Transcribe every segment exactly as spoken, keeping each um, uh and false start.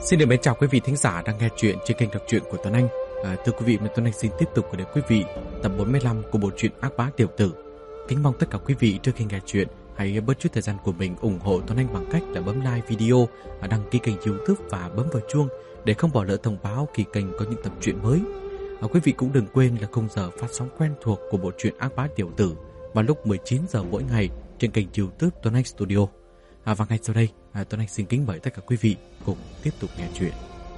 Xin được mến chào quý vị thính giả đang nghe chuyện trên kênh đọc truyện của Tuấn Anh. À, thưa quý vị, Tuấn Anh xin tiếp tục gửi đến quý vị tập bốn mươi lăm của bộ truyện Ác Bá Tiểu Tử. Kính mong tất cả quý vị trước khi nghe chuyện hãy bớt chút thời gian của mình ủng hộ Tuấn Anh bằng cách là bấm like video, đăng ký kênh YouTube và bấm vào chuông để không bỏ lỡ thông báo khi kênh có những tập truyện mới. À, quý vị cũng đừng quên là khung giờ phát sóng quen thuộc của bộ truyện Ác Bá Tiểu Tử vào lúc mười chín giờ mỗi ngày trên kênh YouTube Tuấn Anh Studio. À, và ngay sau đây, à, Tuấn Anh xin kính mời tất cả quý vị cùng tiếp tục nghe chuyện.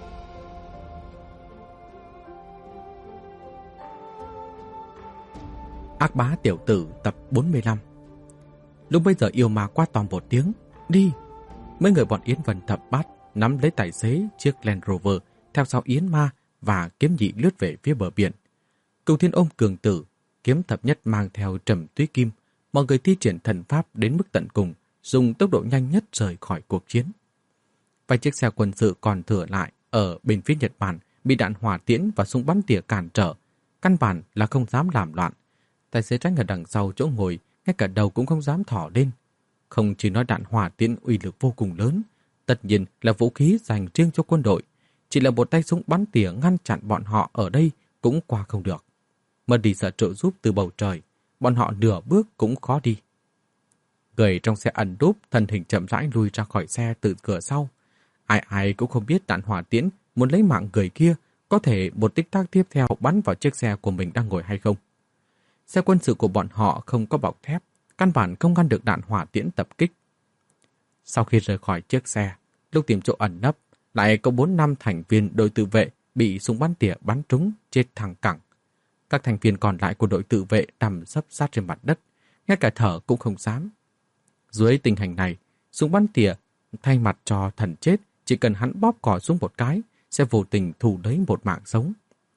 Ác Bá Tiểu Tử tập bốn mươi lăm. Lúc bây giờ yêu ma quát to một tiếng, đi! Mấy người bọn Yến Vân Thập Bát nắm lấy tài xế chiếc Land Rover theo sau Yến Ma và Kiếm Nhị lướt về phía bờ biển. Cửu Thiên ôm Cường Tử, Kiếm Thập Nhất mang theo Trầm Túy Kim, mọi người thi triển thần pháp đến mức tận cùng, dùng tốc độ nhanh nhất rời khỏi cuộc chiến. Vài chiếc xe quân sự còn thừa lại ở bên phía Nhật Bản bị đạn hỏa tiễn và súng bắn tỉa cản trở, căn bản là không dám làm loạn. Tài xế tránh ở đằng sau chỗ ngồi, ngay cả đầu cũng không dám thỏ lên. Không chỉ nói đạn hỏa tiễn uy lực vô cùng lớn, tất nhiên là vũ khí dành riêng cho quân đội, chỉ là một tay súng bắn tỉa ngăn chặn bọn họ ở đây cũng qua không được. Mất đi sự trợ giúp từ bầu trời, bọn họ nửa bước cũng khó đi. Người trong xe ẩn núp thân hình chậm rãi lùi ra khỏi xe từ cửa sau. Ai ai cũng không biết đạn hỏa tiễn muốn lấy mạng người kia có thể một tích tắc tiếp theo bắn vào chiếc xe của mình đang ngồi hay không. Xe quân sự của bọn họ không có bọc thép, căn bản không ngăn được đạn hỏa tiễn tập kích. Sau khi rời khỏi chiếc xe, lúc tìm chỗ ẩn nấp, lại có bốn năm thành viên đội tự vệ bị súng bắn tỉa bắn trúng chết thẳng cẳng. Các thành viên còn lại của đội tự vệ nằm sấp sát trên mặt đất, ngay cả thở cũng không dám. Dưới tình hình này, súng bắn tỉa thay mặt cho thần chết, chỉ cần hắn bóp cò xuống một cái, sẽ vô tình thu lấy một mạng sống.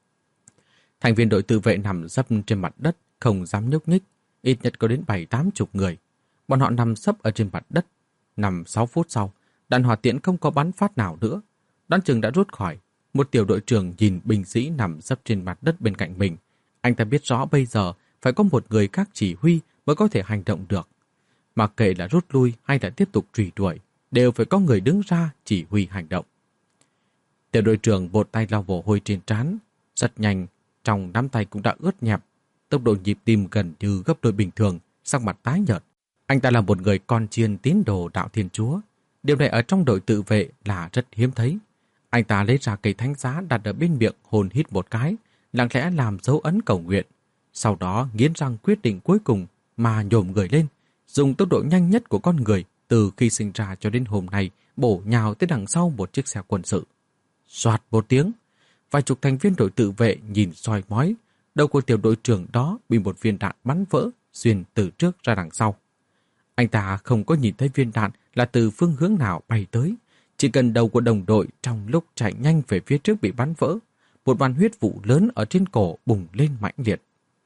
Thành viên đội tự vệ nằm sấp trên mặt đất, không dám nhúc nhích, ít nhất có đến bảy tám chục người. Bọn họ nằm sấp ở trên mặt đất. Nằm sáu phút sau, đạn hỏa tiễn không có bắn phát nào nữa. Đoán chừng đã rút khỏi. Một tiểu đội trưởng nhìn binh sĩ nằm sấp trên mặt đất bên cạnh mình. Anh ta biết rõ bây giờ phải có một người khác chỉ huy mới có thể hành động được. Mặc kệ là rút lui hay là tiếp tục truy đuổi, đều phải có người đứng ra chỉ huy hành động. Tiểu đội trưởng một tay lau mồ hôi trên trán, rất nhanh, trong nắm tay cũng đã ướt nhẹp, tốc độ nhịp tim gần như gấp đôi bình thường, sắc mặt tái nhợt. Anh ta là một người con chiên tín đồ đạo Thiên Chúa. Điều này ở trong đội tự vệ là rất hiếm thấy. Anh ta lấy ra cây thánh giá đặt ở bên miệng, hồn hít một cái, lặng lẽ làm dấu ấn cầu nguyện. Sau đó nghiến răng quyết định cuối cùng mà nhổm người lên, dùng tốc độ nhanh nhất của con người từ khi sinh ra cho đến hôm nay bổ nhào tới đằng sau một chiếc xe quân sự. Soạt một tiếng, vài chục thành viên đội tự vệ nhìn soi mói, đầu của tiểu đội trưởng đó bị một viên đạn bắn vỡ, xuyên từ trước ra đằng sau. Anh ta không có nhìn thấy viên đạn là từ phương hướng nào bay tới, chỉ cần đầu của đồng đội trong lúc chạy nhanh về phía trước bị bắn vỡ, một đoàn huyết vụ lớn ở trên cổ bùng lên mãnh liệt.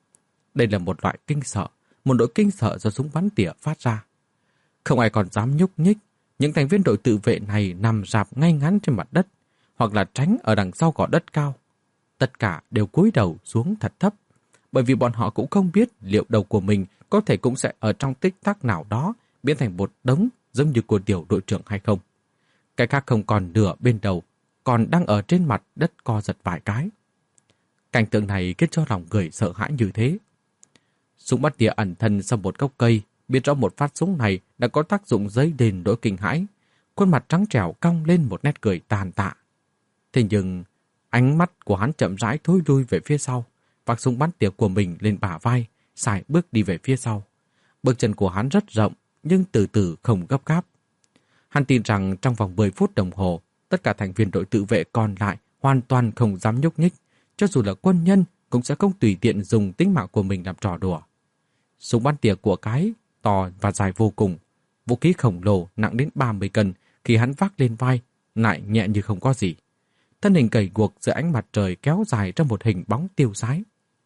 Đây là một loại kinh sợ, một nỗi kinh sợ do súng bắn tỉa phát ra. Không ai còn dám nhúc nhích, những thành viên đội tự vệ này nằm rạp ngay ngắn trên mặt đất, hoặc là tránh ở đằng sau gò đất cao. Tất cả đều cúi đầu xuống thật thấp, bởi vì bọn họ cũng không biết liệu đầu của mình có thể cũng sẽ ở trong tích tắc nào đó biến thành một đống giống như của tiểu đội trưởng hay không. Cái khác không còn nửa bên đầu, còn đang ở trên mặt đất co giật vài cái. Cảnh tượng này khiến cho lòng người sợ hãi như thế. Súng bắn tỉa ẩn thân sau một gốc cây, biết rõ một phát súng này đã có tác dụng dấy lên nỗi kinh hãi. Khuôn mặt trắng trẻo cong lên một nét cười tàn tạ. Thế nhưng, ánh mắt của hắn chậm rãi thối lui về phía sau, vác súng bắn tỉa của mình lên bả vai, sải bước đi về phía sau. Bước chân của hắn rất rộng, nhưng từ từ không gấp gáp. Hắn tin rằng trong vòng mười phút đồng hồ, tất cả thành viên đội tự vệ còn lại hoàn toàn không dám nhúc nhích, cho dù là quân nhân cũng sẽ không tùy tiện dùng tính mạng của mình làm trò đùa. Súng bắn tỉa của cái to và dài vô cùng, vũ khí khổng lồ nặng đến ba mươi cân khi hắn vác lên vai, lại nhẹ như không có gì. Thân hình gầy guộc dưới ánh mặt trời kéo dài trong một hình bóng tiêu sái.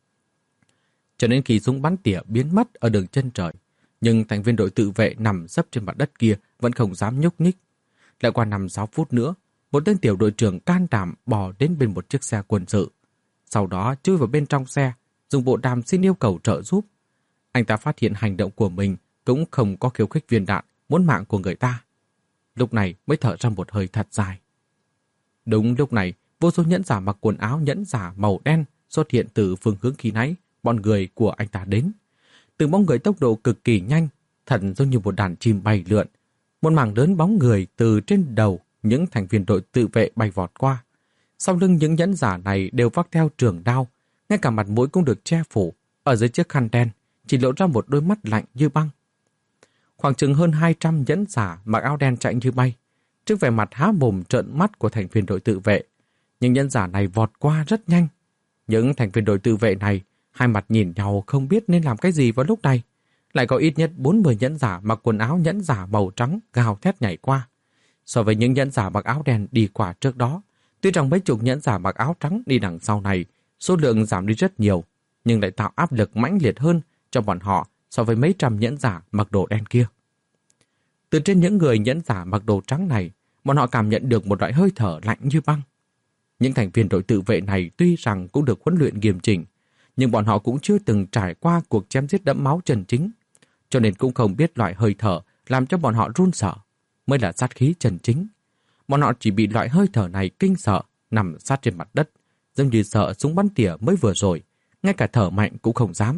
Cho đến khi súng bắn tỉa biến mất ở đường chân trời, nhưng thành viên đội tự vệ nằm sấp trên mặt đất kia vẫn không dám nhúc nhích. Lại qua năm sáu phút nữa, một tên tiểu đội trưởng can đảm bò đến bên một chiếc xe quân sự. Sau đó chui vào bên trong xe, dùng bộ đàm xin yêu cầu trợ giúp. Anh ta phát hiện hành động của mình cũng không có khiêu khích viên đạn, muốn mạng của người ta. Lúc này mới thở ra một hơi thật dài. Đúng lúc này, vô số nhẫn giả mặc quần áo nhẫn giả màu đen xuất hiện từ phương hướng khi nãy bọn người của anh ta đến. Từng bóng người tốc độ cực kỳ nhanh, thật giống như một đàn chim bay lượn. Một mảng lớn bóng người từ trên đầu những thành viên đội tự vệ bay vọt qua. Sau lưng những nhẫn giả này đều vác theo trường đao, ngay cả mặt mũi cũng được che phủ. Ở dưới chiếc khăn đen chỉ lộ ra một đôi mắt lạnh như băng. Khoảng chừng hơn hai trăm nhẫn giả mặc áo đen chạy như bay. Trước vẻ mặt há mồm trợn mắt của thành viên đội tự vệ, những nhẫn giả này vọt qua rất nhanh. Những thành viên đội tự vệ này hai mặt nhìn nhau không biết nên làm cái gì vào lúc này. Lại có ít nhất bốn mươi nhẫn giả mặc quần áo nhẫn giả màu trắng gào thét nhảy qua. So với những nhẫn giả mặc áo đen đi qua trước đó, tuy rằng mấy chục nhẫn giả mặc áo trắng đi đằng sau này, số lượng giảm đi rất nhiều, nhưng lại tạo áp lực mãnh liệt hơn cho bọn họ so với mấy trăm nhẫn giả mặc đồ đen kia. Từ trên những người nhẫn giả mặc đồ trắng này, bọn họ cảm nhận được một loại hơi thở lạnh như băng. Những thành viên đội tự vệ này tuy rằng cũng được huấn luyện nghiêm chỉnh, nhưng bọn họ cũng chưa từng trải qua cuộc chém giết đẫm máu chân chính, cho nên cũng không biết loại hơi thở làm cho bọn họ run sợ mới là sát khí chân chính. Bọn họ chỉ bị loại hơi thở này kinh sợ, nằm sát trên mặt đất, giống như sợ súng bắn tỉa mới vừa rồi, ngay cả thở mạnh cũng không dám.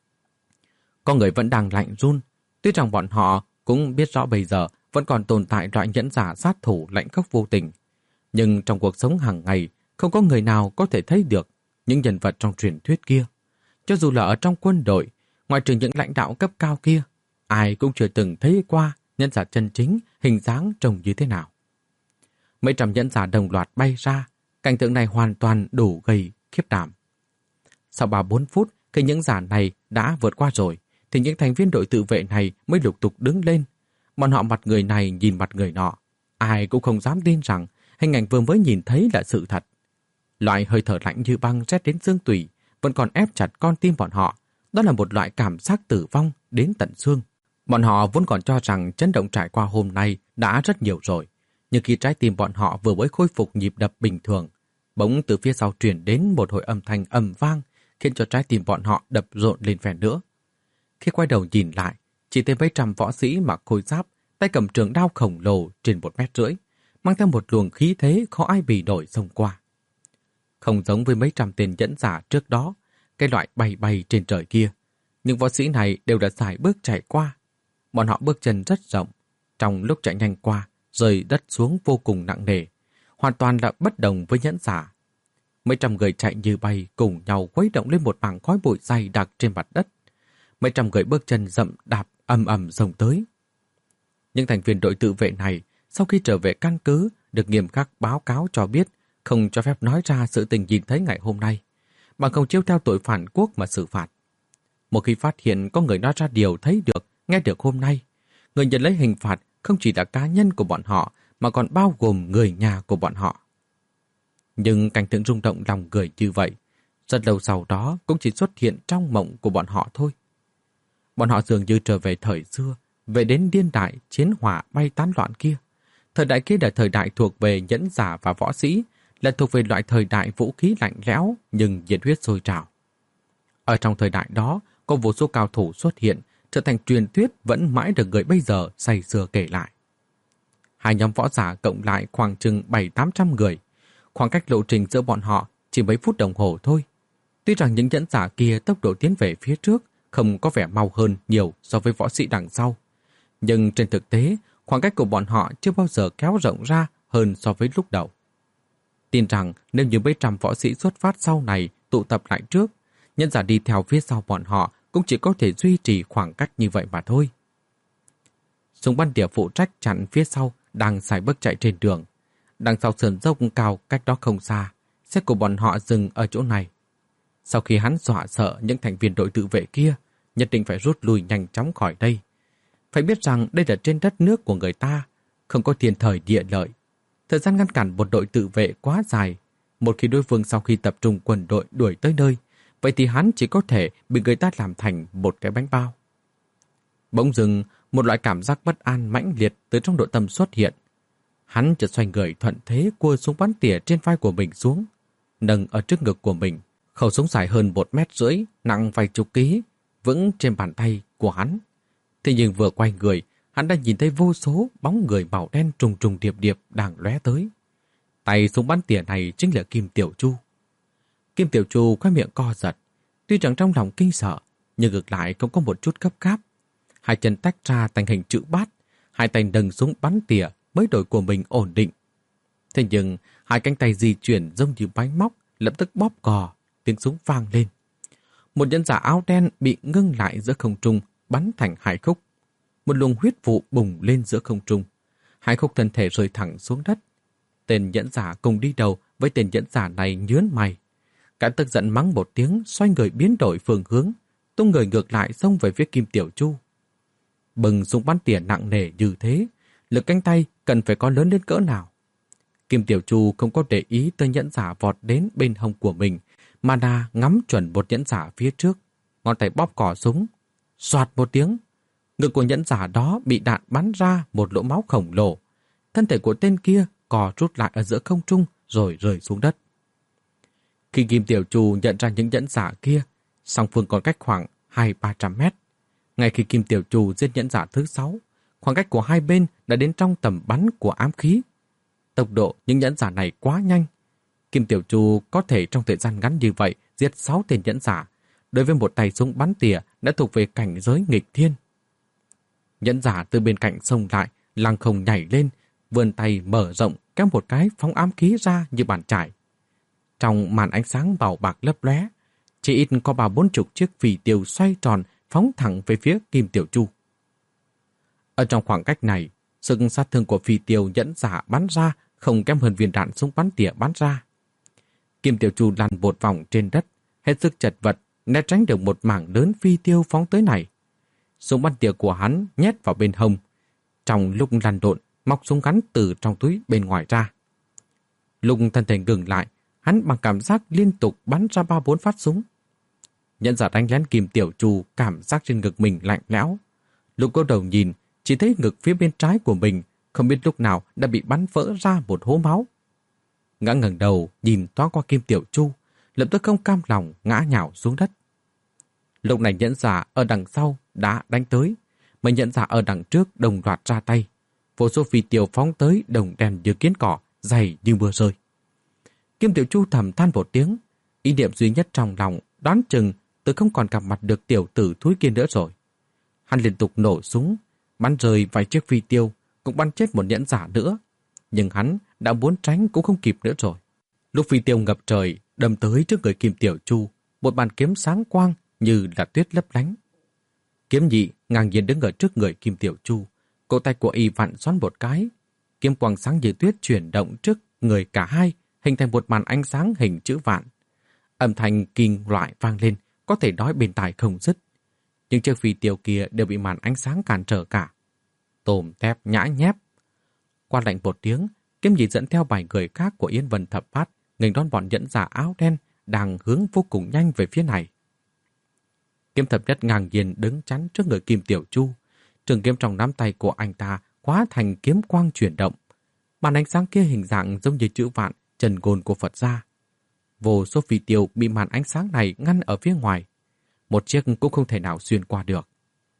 Có người vẫn đang lạnh run, tuy rằng bọn họ cũng biết rõ bây giờ vẫn còn tồn tại loại nhẫn giả sát thủ lạnh khốc vô tình. Nhưng trong cuộc sống hàng ngày, không có người nào có thể thấy được những nhân vật trong truyền thuyết kia. Cho dù là ở trong quân đội, ngoài trừ những lãnh đạo cấp cao kia, ai cũng chưa từng thấy qua nhẫn giả chân chính hình dáng trông như thế nào. Mấy trăm nhẫn giả đồng loạt bay ra, cảnh tượng này hoàn toàn đủ gây khiếp đảm. Sau ba bốn phút, khi những giả này đã vượt qua rồi, thì những thành viên đội tự vệ này mới lục tục đứng lên. Bọn họ mặt người này nhìn mặt người nọ. Ai cũng không dám tin rằng hình ảnh vừa mới nhìn thấy là sự thật. Loại hơi thở lạnh như băng rét đến xương tủy vẫn còn ép chặt con tim bọn họ. Đó là một loại cảm giác tử vong đến tận xương. Bọn họ vốn còn cho rằng chấn động trải qua hôm nay đã rất nhiều rồi. Nhưng khi trái tim bọn họ vừa mới khôi phục nhịp đập bình thường, bỗng từ phía sau truyền đến một hồi âm thanh ầm vang, khiến cho trái tim bọn họ đập rộn lên phèn nữa. Khi quay đầu nhìn lại, chỉ thấy mấy trăm võ sĩ mặc khôi giáp, tay cầm trường đao khổng lồ trên một mét rưỡi, mang theo một luồng khí thế khó ai bì nổi xông qua. Không giống với mấy trăm tên nhẫn giả trước đó, cái loại bay bay trên trời kia, những võ sĩ này đều đã xài bước chạy qua. Bọn họ bước chân rất rộng, trong lúc chạy nhanh qua, rơi đất xuống vô cùng nặng nề, hoàn toàn là bất đồng với nhẫn giả. Mấy trăm người chạy như bay cùng nhau khuấy động lên một mảng khói bụi dày đặc trên mặt đất. Mấy trăm người bước chân rậm đạp ầm ầm xông tới. Những thành viên đội tự vệ này sau khi trở về căn cứ được nghiêm khắc báo cáo cho biết không cho phép nói ra sự tình nhìn thấy ngày hôm nay, bằng không chiếu theo tội phản quốc mà xử phạt. Một khi phát hiện có người nói ra điều thấy được, nghe được hôm nay, người nhận lấy hình phạt không chỉ là cá nhân của bọn họ mà còn bao gồm người nhà của bọn họ. Nhưng cảnh tượng rung động lòng người như vậy, rất lâu sau đó cũng chỉ xuất hiện trong mộng của bọn họ thôi. Bọn họ dường như trở về thời xưa, về đến niên đại chiến hỏa bay tán loạn kia. Thời đại kia là thời đại thuộc về nhẫn giả và võ sĩ, là thuộc về loại thời đại vũ khí lạnh lẽo nhưng nhiệt huyết sôi trào. Ở trong thời đại đó, có vô số cao thủ xuất hiện, trở thành truyền thuyết vẫn mãi được người bây giờ say sưa kể lại. Hai nhóm võ giả cộng lại khoảng chừng bảy tám trăm người. Khoảng cách lộ trình giữa bọn họ chỉ mấy phút đồng hồ thôi. Tuy rằng những nhẫn giả kia tốc độ tiến về phía trước không có vẻ mau hơn nhiều so với võ sĩ đằng sau, nhưng trên thực tế, khoảng cách của bọn họ chưa bao giờ kéo rộng ra hơn so với lúc đầu. Tin rằng nếu như mấy trăm võ sĩ xuất phát sau này tụ tập lại trước, nhẫn giả đi theo phía sau bọn họ cũng chỉ có thể duy trì khoảng cách như vậy mà thôi. Súng bắn tỉa phụ trách chặn phía sau đang xài bước chạy trên đường. Đằng sau sườn dốc cao cách đó không xa, xe của bọn họ dừng ở chỗ này. Sau khi hắn dọa sợ những thành viên đội tự vệ kia, nhất định phải rút lui nhanh chóng khỏi đây. Phải biết rằng đây là trên đất nước của người ta, không có thiên thời địa lợi. Thời gian ngăn cản một đội tự vệ quá dài. Một khi đối phương sau khi tập trung quân đội đuổi tới nơi, vậy thì hắn chỉ có thể bị người ta làm thành một cái bánh bao. Bỗng dưng, một loại cảm giác bất an mãnh liệt từ trong nội tâm xuất hiện. Hắn chợt xoay người thuận thế cua súng bắn tỉa trên vai của mình xuống, nâng ở trước ngực của mình. Khẩu súng dài hơn một mét rưỡi, nặng vài chục ký, vững trên bàn tay của hắn. Thế nhưng vừa quay người, hắn đã nhìn thấy vô số bóng người màu đen trùng trùng điệp điệp đang lóe tới. Tay súng bắn tỉa này chính là Kim Tiểu Chu. Kim Tiểu Chu khoe miệng co giật, tuy rằng trong lòng kinh sợ, nhưng ngược lại cũng có một chút gấp gáp. Hai chân tách ra thành hình chữ bát, hai tay nâng súng bắn tỉa mới đổi của mình ổn định. Thế nhưng hai cánh tay di chuyển giống như máy móc, lập tức bóp cò, tiếng súng vang lên. Một nhẫn giả áo đen bị ngưng lại giữa không trung, bắn thành hai khúc. Một luồng huyết vụ bùng lên giữa không trung. Hai khúc thân thể rơi thẳng xuống đất. Tên nhẫn giả cùng đi đầu với tên nhẫn giả này nhớn mày. Cả tức giận mắng một tiếng, xoay người biến đổi phương hướng, tung người ngược lại xông về phía Kim Tiểu Chu. Bừng súng bắn tỉa nặng nề như thế, lực cánh tay cần phải có lớn đến cỡ nào. Kim Tiểu Chu không có để ý tới nhẫn giả vọt đến bên hông của mình, mà là ngắm chuẩn một nhẫn giả phía trước, ngón tay bóp cò súng. Soạt một tiếng, ngực của nhẫn giả đó bị đạn bắn ra một lỗ máu khổng lồ. Thân thể của tên kia cò rút lại ở giữa không trung rồi rơi xuống đất. Khi Kim Tiểu Chu nhận ra những nhẫn giả kia, song phương còn cách khoảng hai ba trăm mét. Ngay khi Kim Tiểu Chu giết nhẫn giả thứ sáu, khoảng cách của hai bên đã đến trong tầm bắn của ám khí. Tốc độ những nhẫn giả này quá nhanh. Kim Tiểu Chu có thể trong thời gian ngắn như vậy giết sáu tên nhẫn giả, đối với một tay súng bắn tỉa đã thuộc về cảnh giới nghịch thiên. Nhẫn giả từ bên cạnh xông lại, lăng không nhảy lên, vươn tay mở rộng kéo một cái phóng ám khí ra như bàn chải. Trong màn ánh sáng màu bạc lấp lóe, chỉ ít có ba bốn chục chiếc phi tiêu xoay tròn phóng thẳng về phía Kim Tiểu Chu. Ở trong khoảng cách này, sức sát thương của phi tiêu nhẫn giả bắn ra không kém hơn viên đạn súng bắn tỉa bắn ra. Kim Tiểu Chu lăn một vòng trên đất, hết sức chật vật, né tránh được một mảng lớn phi tiêu phóng tới này. Súng bắn tỉa của hắn nhét vào bên hông. Trong lúc lăn lộn, móc súng ngắn từ trong túi bên ngoài ra. Lúc thân thể ngừng lại, hắn bằng cảm giác liên tục bắn ra ba bốn phát súng. Nhẫn giả đánh lén Kim Tiểu Chu cảm giác trên ngực mình lạnh lẽo. Lúc có đầu nhìn, chỉ thấy ngực phía bên trái của mình không biết lúc nào đã bị bắn vỡ ra một hố máu. Ngã ngẩng đầu nhìn toán qua Kim Tiểu Chu, lập tức không cam lòng ngã nhào xuống đất. Lúc này nhẫn giả ở đằng sau đã đánh tới, mà nhẫn giả ở đằng trước đồng loạt ra tay. Vô số phi tiêu phóng tới đồng đèn như kiến cỏ, dày như mưa rơi. Kim Tiểu Chu thầm than một tiếng, ý niệm duy nhất trong lòng đoán chừng từ không còn gặp mặt được tiểu tử thúi kia nữa rồi. Hắn liên tục nổ súng, bắn rơi vài chiếc phi tiêu, cũng bắn chết một nhẫn giả nữa. Nhưng hắn đã muốn tránh cũng không kịp nữa rồi. Lúc phi tiêu ngập trời đâm tới trước người Kim Tiểu Chu, một bàn kiếm sáng quang như là tuyết lấp lánh. Kiếm nhị ngang nhiên đứng ở trước người Kim Tiểu Chu, cổ tay của y vặn xoắn một cái, kiếm quang sáng như tuyết chuyển động trước người cả hai, hình thành một màn ánh sáng hình chữ vạn. Âm thanh kim loại vang lên, có thể nói bên tai không dứt. Nhưng chiếc phi tiêu kia đều bị màn ánh sáng cản trở cả. Tồm tép nhã nhép. Qua lạnh một tiếng, kiếm nhị dẫn theo vài người khác của Yên Vân Thập Bát, nghênh đón bọn nhẫn giả áo đen đang hướng vô cùng nhanh về phía này. Kiếm thập nhất ngang nhiên đứng chắn trước người Kim Tiểu Chu. Trường kiếm trong nắm tay của anh ta hóa thành kiếm quang chuyển động. Màn ánh sáng kia hình dạng giống như chữ vạn, trần ngôn của Phật gia. Vô số phi tiêu bị màn ánh sáng này ngăn ở phía ngoài. Một chiếc cũng không thể nào xuyên qua được.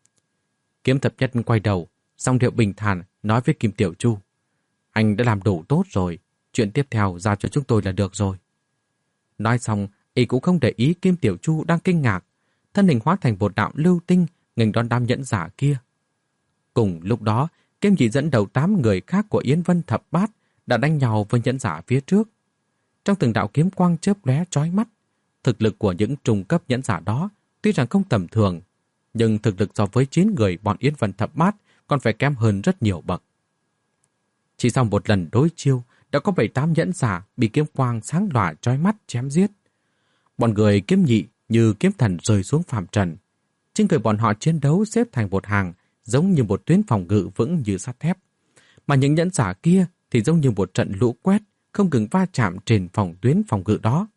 Kiếm thập nhất quay đầu, giọng điệu bình thản nói với Kim Tiểu Chu: "Anh đã làm đủ tốt rồi, chuyện tiếp theo giao cho chúng tôi là được rồi." Nói xong, y cũng không để ý Kim Tiểu Chu đang kinh ngạc, thân hình hóa thành một đạo lưu tinh nghênh đón đám nhẫn giả kia. Cùng lúc đó, Kiếm Nhị dẫn đầu tám người khác của Yến Vân Thập Bát đã đánh nhau với nhẫn giả phía trước. Trong từng đạo kiếm quang chớp lóe chói mắt, thực lực của những trung cấp nhẫn giả đó tuy rằng không tầm thường, nhưng thực lực so với chín người bọn Yến Vân Thập Bát còn phải kém hơn rất nhiều bậc. Chỉ sau một lần đối chiêu, đã có bảy tám nhẫn giả bị kiếm quang sáng lòa chói mắt chém giết. Bọn người Kiếm Nhị như kiếm thần rơi xuống phàm trần. Trên người bọn họ chiến đấu xếp thành một hàng, giống như một tuyến phòng ngự vững như sắt thép. Mà những nhẫn giả kia thì giống như một trận lũ quét, không ngừng va chạm trên phòng tuyến phòng ngự đó.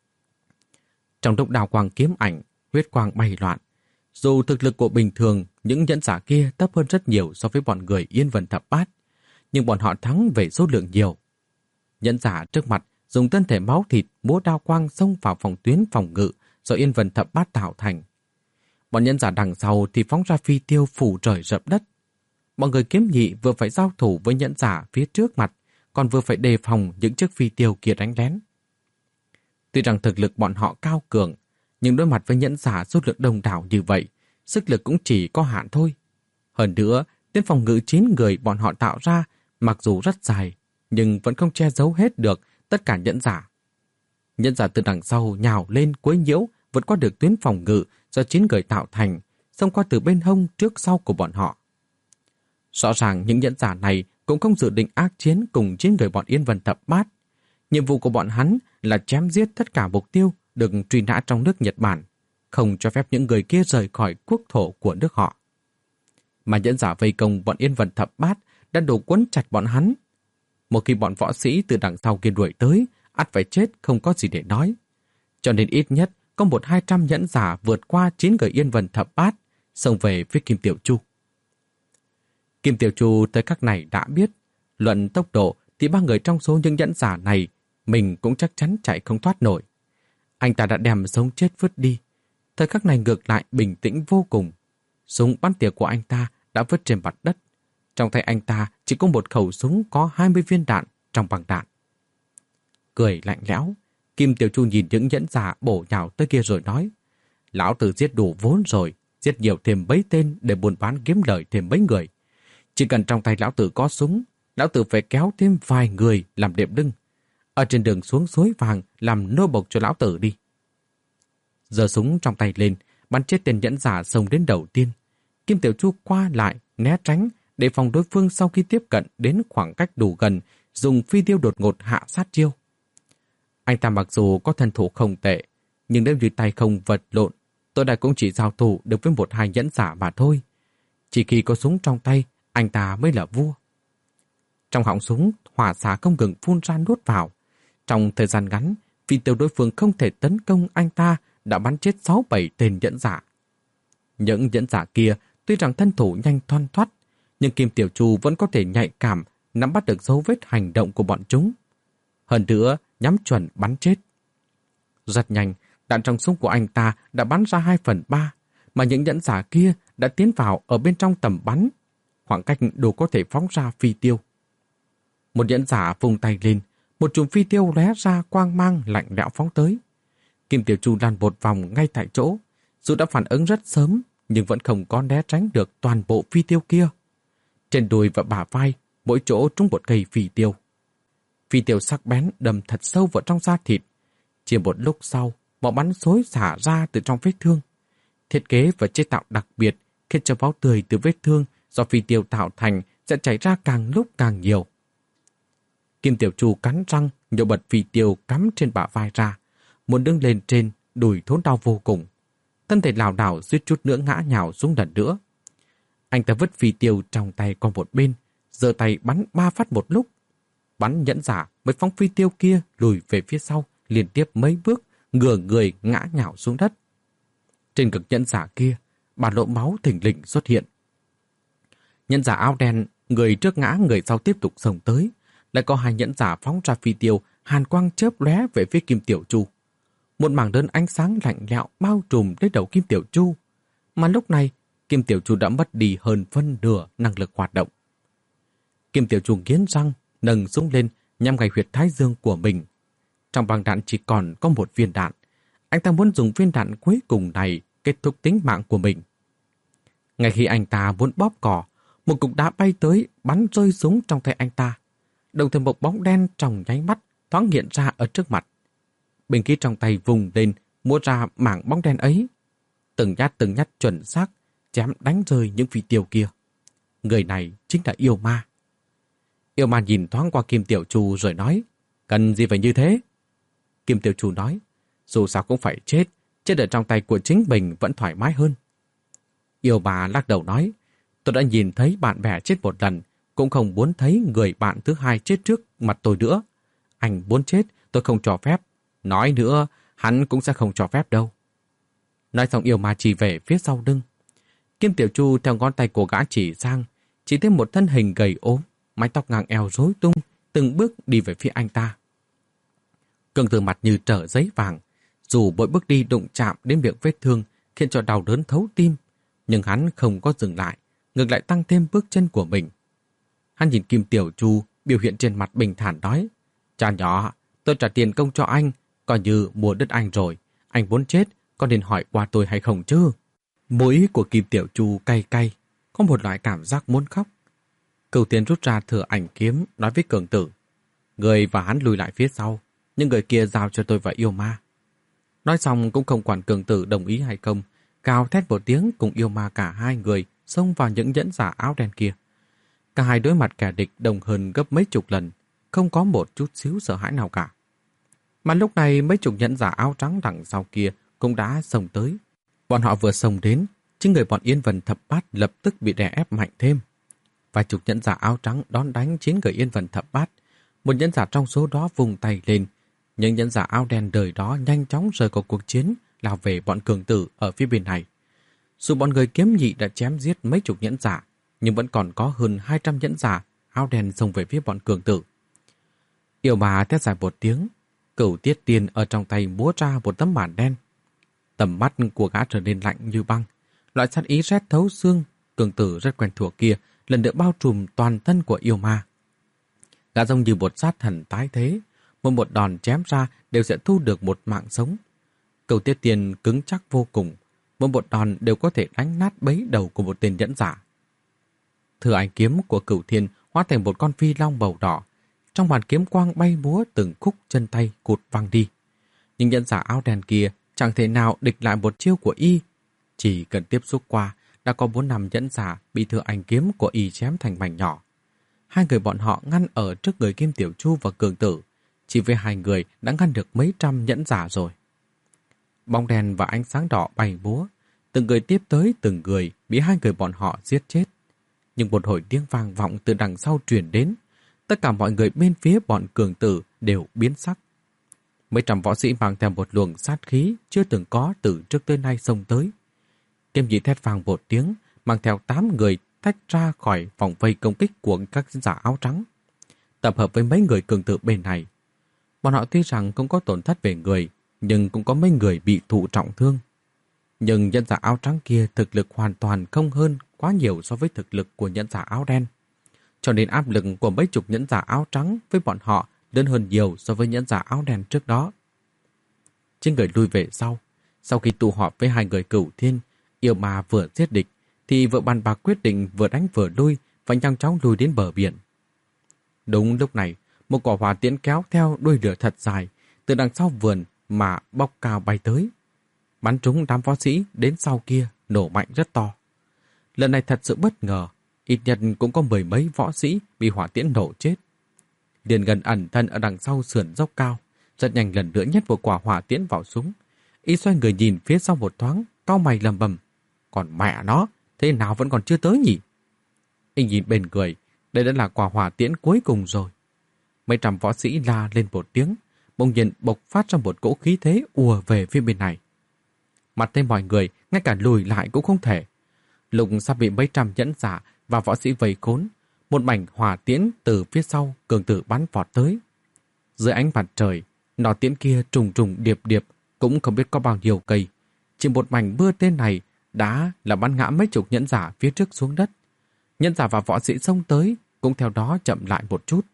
Trong lúc đào quang kiếm ảnh, huyết quang bay loạn, dù thực lực của bình thường, những nhẫn giả kia thấp hơn rất nhiều so với bọn người Yên Vân Thập Bát, nhưng bọn họ thắng về số lượng nhiều. Nhẫn giả trước mặt dùng thân thể máu thịt múa đao quang xông vào phòng tuyến phòng ngự do Yên Vân Thập Bát tạo thành. Bọn nhẫn giả đằng sau thì phóng ra phi tiêu phủ trời rập đất. Bọn người Kiếm Nhị vừa phải giao thủ với nhẫn giả phía trước mặt, còn vừa phải đề phòng những chiếc phi tiêu kia đánh lén. Tuy rằng thực lực bọn họ cao cường, nhưng đối mặt với nhẫn giả số lượng đông đảo như vậy, sức lực cũng chỉ có hạn thôi. Hơn nữa, tiến phòng ngự chín người bọn họ tạo ra mặc dù rất dài, nhưng vẫn không che giấu hết được tất cả nhẫn giả. Nhẫn giả từ đằng sau nhào lên quấy nhiễu, vượt qua được tuyến phòng ngự do chín người tạo thành, xông qua từ bên hông trước sau của bọn họ. Rõ ràng những nhẫn giả này cũng không dự định ác chiến cùng chín người bọn Yên Vân Thập Bát. Nhiệm vụ của bọn hắn là chém giết tất cả mục tiêu được truy nã trong nước Nhật Bản, không cho phép những người kia rời khỏi quốc thổ của nước họ. Mà nhẫn giả vây công bọn Yên Vân Thập Bát đã đủ quấn chặt bọn hắn. Một khi bọn võ sĩ từ đằng sau kia đuổi tới, ắt phải chết không có gì để nói. Cho nên ít nhất có một hai trăm nhẫn giả vượt qua chín người Yên Vân Thập Bát, xông về phía Kim Tiểu Chu. Kim Tiểu Chu tới các này đã biết, luận tốc độ thì ba người trong số những nhẫn giả này mình cũng chắc chắn chạy không thoát nổi. Anh ta đã đem sống chết vứt đi. Thời khắc này ngược lại bình tĩnh vô cùng. Súng bắn tỉa của anh ta đã vứt trên mặt đất. Trong tay anh ta chỉ có một khẩu súng có hai mươi viên đạn trong bằng đạn. Cười lạnh lẽo, Kim Tiểu Chu nhìn những nhẫn giả bổ nhào tới kia rồi nói: Lão tử giết đủ vốn rồi, giết nhiều thêm mấy tên để buôn bán kiếm lời thêm mấy người. Chỉ cần trong tay lão tử có súng, lão tử phải kéo thêm vài người làm đệm lưng. Ở trên đường xuống suối vàng làm nô bộc cho lão tử đi. Giơ súng trong tay lên, bắn chết tên nhẫn giả xông đến đầu tiên. Kim Tiểu Chu qua lại, né tránh, để phòng đối phương sau khi tiếp cận đến khoảng cách đủ gần, dùng phi tiêu đột ngột hạ sát chiêu. Anh ta mặc dù có thân thủ không tệ, nhưng nếu như tay không vật lộn, tôi đã cũng chỉ giao thủ được với một hai nhẫn giả mà thôi. Chỉ khi có súng trong tay, anh ta mới là vua. Trong họng súng, hỏa xạ không ngừng phun ra nuốt vào. Trong thời gian ngắn, phi tiêu đối phương không thể tấn công anh ta đã bắn chết sáu bảy tên nhẫn giả. Những nhẫn giả kia tuy rằng thân thủ nhanh thoăn thoắt, nhưng Kim Tiểu Chu vẫn có thể nhạy cảm nắm bắt được dấu vết hành động của bọn chúng. Hơn nữa, nhắm chuẩn bắn chết. Rất nhanh, đạn trong súng của anh ta đã bắn ra hai phần ba, mà những nhẫn giả kia đã tiến vào ở bên trong tầm bắn, khoảng cách đủ có thể phóng ra phi tiêu. Một nhẫn giả vung tay lên, một chùm phi tiêu lóe ra quang mang lạnh lẽo phóng tới. Kim Tiểu Chu lăn một vòng ngay tại chỗ, dù đã phản ứng rất sớm, nhưng vẫn không có né tránh được toàn bộ phi tiêu kia. Trên đùi và bả vai, mỗi chỗ trúng một cây phi tiêu. Phi tiêu sắc bén đâm thật sâu vào trong da thịt. Chỉ một lúc sau, máu bắn xối xả ra từ trong vết thương. Thiết kế và chế tạo đặc biệt khiến cho máu tươi từ vết thương do phi tiêu tạo thành sẽ chảy ra càng lúc càng nhiều. Kim Tiểu Chu cắn răng, nhổ bật phi tiêu cắm trên bả vai ra, muốn đứng lên trên, đùi thốn đau vô cùng. Thân thể lảo đảo suýt chút nữa ngã nhào xuống lần nữa. Anh ta vứt phi tiêu trong tay qua một bên, giơ tay bắn ba phát một lúc. Bắn nhẫn giả mới phóng phi tiêu kia lùi về phía sau, liên tiếp mấy bước, ngửa người ngã nhào xuống đất. Trên ngực nhẫn giả kia, ba lỗ máu thình lình xuất hiện. Nhẫn giả áo đen, người trước ngã người sau tiếp tục xông tới. Lại có hai nhẫn giả phóng ra phi tiêu, hàn quang chớp lóe về phía Kim Tiểu Chu. Một mảng đơn ánh sáng lạnh lẽo bao trùm lấy đầu Kim Tiểu Chu. Mà lúc này, Kim Tiểu Chu đã mất đi hơn phân nửa năng lực hoạt động. Kim Tiểu Chu nghiến răng, nâng súng lên nhằm ngay huyệt thái dương của mình. Trong băng đạn chỉ còn có một viên đạn. Anh ta muốn dùng viên đạn cuối cùng này kết thúc tính mạng của mình. Ngay khi anh ta muốn bóp cò, một cục đá bay tới bắn rơi súng trong tay anh ta. Đồng thời một bóng đen trong nháy mắt thoáng hiện ra ở trước mặt. Bình khí trong tay vùng lên, múa ra mảng bóng đen ấy. Từng nhát từng nhát chuẩn xác, chém đánh rơi những phi tiêu kia. Người này chính là Yêu Ma. Yêu Ma nhìn thoáng qua Kim Tiểu Chu rồi nói, cần gì phải như thế? Kim Tiểu Chu nói, dù sao cũng phải chết, chết ở trong tay của chính mình vẫn thoải mái hơn. Yêu Ma lắc đầu nói, tôi đã nhìn thấy bạn bè chết một lần, cũng không muốn thấy người bạn thứ hai chết trước mặt tôi nữa. Anh muốn chết, tôi không cho phép. Nói nữa, hắn cũng sẽ không cho phép đâu. Nói xong Yêu Ma chỉ về phía sau lưng. Kim Tiểu Chu theo ngón tay của gã chỉ sang, chỉ thấy một thân hình gầy ốm, mái tóc ngang eo rối tung, từng bước đi về phía anh ta. Cường từ mặt như trở giấy vàng, dù mỗi bước đi đụng chạm đến miệng vết thương khiến cho đau đớn thấu tim, nhưng hắn không có dừng lại, ngược lại tăng thêm bước chân của mình. Hắn nhìn Kim Tiểu Chu biểu hiện trên mặt bình thản nói, cha nhỏ, tôi trả tiền công cho anh, coi như mua đất anh rồi. Anh muốn chết, có nên hỏi qua tôi hay không chứ? Mũi của Kim Tiểu Chu cay cay, có một loại cảm giác muốn khóc. Cửu Thiên rút ra thừa ảnh kiếm, nói với Cường Tử, người và hắn lùi lại phía sau, nhưng người kia giao cho tôi và yêu ma. Nói xong cũng không quản Cường Tử đồng ý hay không, cao thét một tiếng cùng yêu ma cả hai người xông vào những nhẫn giả áo đen kia. Cả hai đối mặt kẻ địch đồng hơn gấp mấy chục lần, không có một chút xíu sợ hãi nào cả. Mà lúc này mấy chục nhẫn giả áo trắng đằng sau kia cũng đã xông tới. Bọn họ vừa xông đến, chính người bọn Yên Vân Thập Bát lập tức bị đè ép mạnh thêm. Vài chục nhẫn giả áo trắng đón đánh chín người Yên Vân Thập Bát. Một nhẫn giả trong số đó vùng tay lên. Những nhẫn giả áo đen đời đó nhanh chóng rời khỏi cuộc chiến, lao về bọn Cường Tử ở phía bên này. Dù bọn người kiếm nhị đã chém giết mấy chục nhẫn giả, nhưng vẫn còn có hơn hai trăm nhẫn giả áo đen xông về phía bọn Cường Tử. Yêu bà thét dài một tiếng, Cửu Tiết Tiên ở trong tay múa ra một tấm màn đen. Tầm mắt của gã trở nên lạnh như băng, loại sát ý rét thấu xương, Cường Tử rất quen thuộc kia lần nữa bao trùm toàn thân của yêu ma. Gã giống như một sát thần tái thế, một một đòn chém ra đều sẽ thu được một mạng sống. Cửu Tiết Tiên cứng chắc vô cùng, một một đòn đều có thể đánh nát bấy đầu của một tên nhẫn giả. Thừa ảnh kiếm của Cửu Thiên hóa thành một con phi long màu đỏ, trong màn kiếm quang bay múa từng khúc chân tay cụt văng đi. Nhưng nhẫn giả áo đen kia chẳng thể nào địch lại một chiêu của y. Chỉ cần tiếp xúc qua, đã có bốn năm nhẫn giả bị thừa ảnh kiếm của y chém thành mảnh nhỏ. Hai người bọn họ ngăn ở trước người Kim Tiểu Chu và Cường Tử, chỉ với hai người đã ngăn được mấy trăm nhẫn giả rồi. Bóng đèn và ánh sáng đỏ bay múa, từng người tiếp tới từng người bị hai người bọn họ giết chết. Nhưng một hồi tiếng vang vọng từ đằng sau truyền đến, tất cả mọi người bên phía bọn Cường Tử đều biến sắc. Mấy trăm võ sĩ mang theo một luồng sát khí chưa từng có từ trước tới nay xông tới. Kiếm nhị thét vang một tiếng, mang theo tám người tách ra khỏi vòng vây công kích của các giả áo trắng, tập hợp với mấy người Cường Tử bên này. Bọn họ tuy rằng không có tổn thất về người, nhưng cũng có mấy người bị thụ trọng thương. Nhưng nhẫn giả áo trắng kia thực lực hoàn toàn không hơn quá nhiều so với thực lực của nhẫn giả áo đen. Cho nên áp lực của mấy chục nhẫn giả áo trắng với bọn họ lớn hơn nhiều so với nhẫn giả áo đen trước đó. Trên người lui về sau, sau khi tụ họp với hai người Cửu Thiên, yêu ma vừa giết địch, thì vợ bàn bạc quyết định vừa đánh vừa lui và nhanh chóng lui đến bờ biển. Đúng lúc này, một quả hỏa tiễn kéo theo đuôi lửa thật dài, từ đằng sau vườn mà bốc cao bay tới. Bắn trúng đám võ sĩ đến sau kia, nổ mạnh rất to. Lần này thật sự bất ngờ, ít nhất cũng có mười mấy võ sĩ bị hỏa tiễn nổ chết. Liền gần ẩn thân ở đằng sau sườn dốc cao, rất nhanh lần nữa nhét một quả hỏa tiễn vào súng. Y xoay người nhìn phía sau một thoáng, cau mày lầm bầm. Còn mẹ nó, thế nào vẫn còn chưa tới nhỉ? Y nhìn bên người, đây đã là quả hỏa tiễn cuối cùng rồi. Mấy trăm võ sĩ la lên một tiếng, bỗng nhiên bộc phát ra một cỗ khí thế ùa về phía bên này. Mặt thấy mọi người, ngay cả lùi lại cũng không thể. Lục sắp bị mấy trăm nhẫn giả và võ sĩ vây khốn, một mảnh hỏa tiễn từ phía sau Cường Tử bắn vọt tới. Dưới ánh mặt trời, nỏ tiễn kia trùng trùng điệp điệp, cũng không biết có bao nhiêu cây. Chỉ một mảnh mưa tên này đã là bắn ngã mấy chục nhẫn giả phía trước xuống đất. Nhẫn giả và võ sĩ xông tới cũng theo đó chậm lại một chút.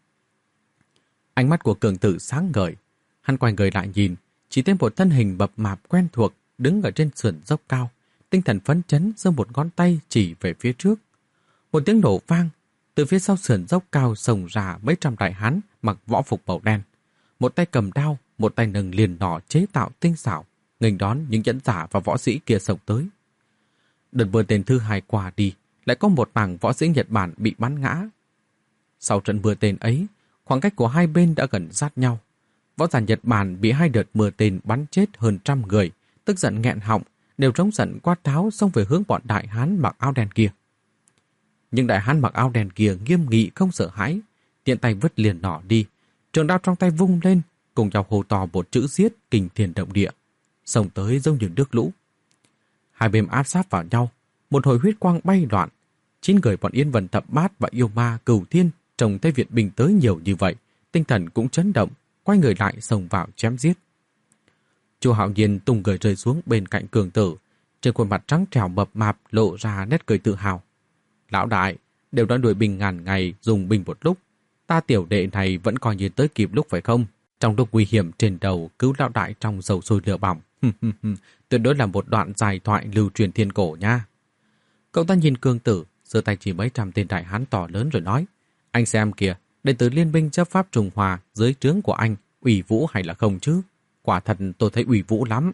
Ánh mắt của Cường Tử sáng ngời, hắn quay người lại nhìn, chỉ thấy một thân hình mập mạp quen thuộc đứng ở trên sườn dốc cao, tinh thần phấn chấn giơ một ngón tay chỉ về phía trước. Một tiếng nổ vang, từ phía sau sườn dốc cao xông ra mấy trăm đại hán mặc võ phục màu đen, một tay cầm đao, một tay nâng liền nỏ chế tạo tinh xảo, nghênh đón những nhẫn giả và võ sĩ kia xông tới. Đợt mưa tên thứ hai qua đi, lại có một mảng võ sĩ Nhật Bản bị bắn ngã. Sau trận mưa tên ấy, khoảng cách của hai bên đã gần sát nhau. Võ giả Nhật Bản bị hai đợt mưa tên bắn chết hơn trăm người, tức giận nghẹn họng, đều trống giận quát tháo xông về hướng bọn đại hán mặc áo đen kia. Nhưng đại hán mặc áo đen kia nghiêm nghị không sợ hãi, tiện tay vứt liền nỏ đi, trường đao trong tay vung lên, cùng nhau hô to một chữ giết kinh thiên động địa, xông tới giống như nước lũ. Hai bên áp sát vào nhau, một hồi huyết quang bay loạn. Chín người bọn Yên Vân Thập Bát và yêu ma Cửu Thiên trông thấy Viện Binh tới nhiều như vậy, tinh thần cũng chấn động, quay người lại xông vào chém giết. Chu Hạo Nhiên tung người rơi xuống bên cạnh Cường Tử, trên khuôn mặt trắng trẻo mập mạp lộ ra nét cười tự hào. Lão đại, đều đã đuổi binh ngàn ngày dùng binh một lúc, Ta tiểu đệ này vẫn coi như tới kịp lúc phải không? Trong lúc nguy hiểm trên đầu cứu lão đại trong dầu sôi lửa bỏng. Tuyệt đối là một đoạn dài thoại lưu truyền thiên cổ nha. Cậu ta nhìn Cương Tử, giơ tay chỉ mấy trăm tên đại hán to lớn rồi nói: Anh xem kìa, đệ tử Liên minh chấp pháp Trung Hoa dưới trướng của anh, ủy vũ hay là không chứ? Quả thật tôi thấy ủy vũ lắm.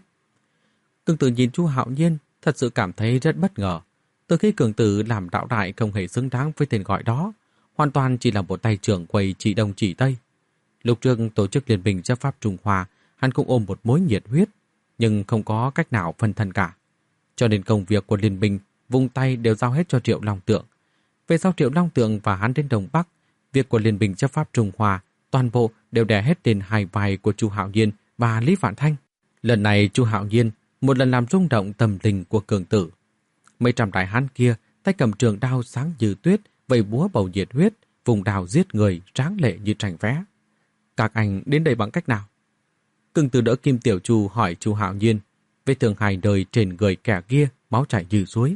Cương Tử nhìn Chu Hạo Nhiên, thật sự cảm thấy rất bất ngờ. Từ khi Cương Tử làm đạo đại không hề xứng đáng với tên gọi đó, hoàn toàn chỉ là một tay trưởng quầy chỉ đông chỉ tây. Lúc trước tổ chức Liên minh chấp pháp Trung Hoa, hắn cũng ôm một mối nhiệt huyết, nhưng không có cách nào phân thân cả. Cho nên công việc của Liên minh vùng tay đều giao hết cho Triệu Long Tượng. Về sau Triệu Long Tượng và hắn đến Đông Bắc, việc của Liên minh chấp pháp Trung Hoa toàn bộ đều đè hết trên hai vai của Chu Hạo Nhiên và Lý Vạn Thanh. Lần này Chu Hạo Nhiên một lần làm rung động tâm tình của Cường Tử. Mấy trăm đại hán kia tay cầm trường đao sáng như tuyết, vẩy búa bầu nhiệt huyết, vùng đao giết người tráng lệ như tranh vẽ. Các anh đến đây bằng cách nào? Cường Tử đỡ Kim Tiểu Chu hỏi Chu Hạo Nhiên, vết thương hai đời trên người kẻ kia máu chảy như suối.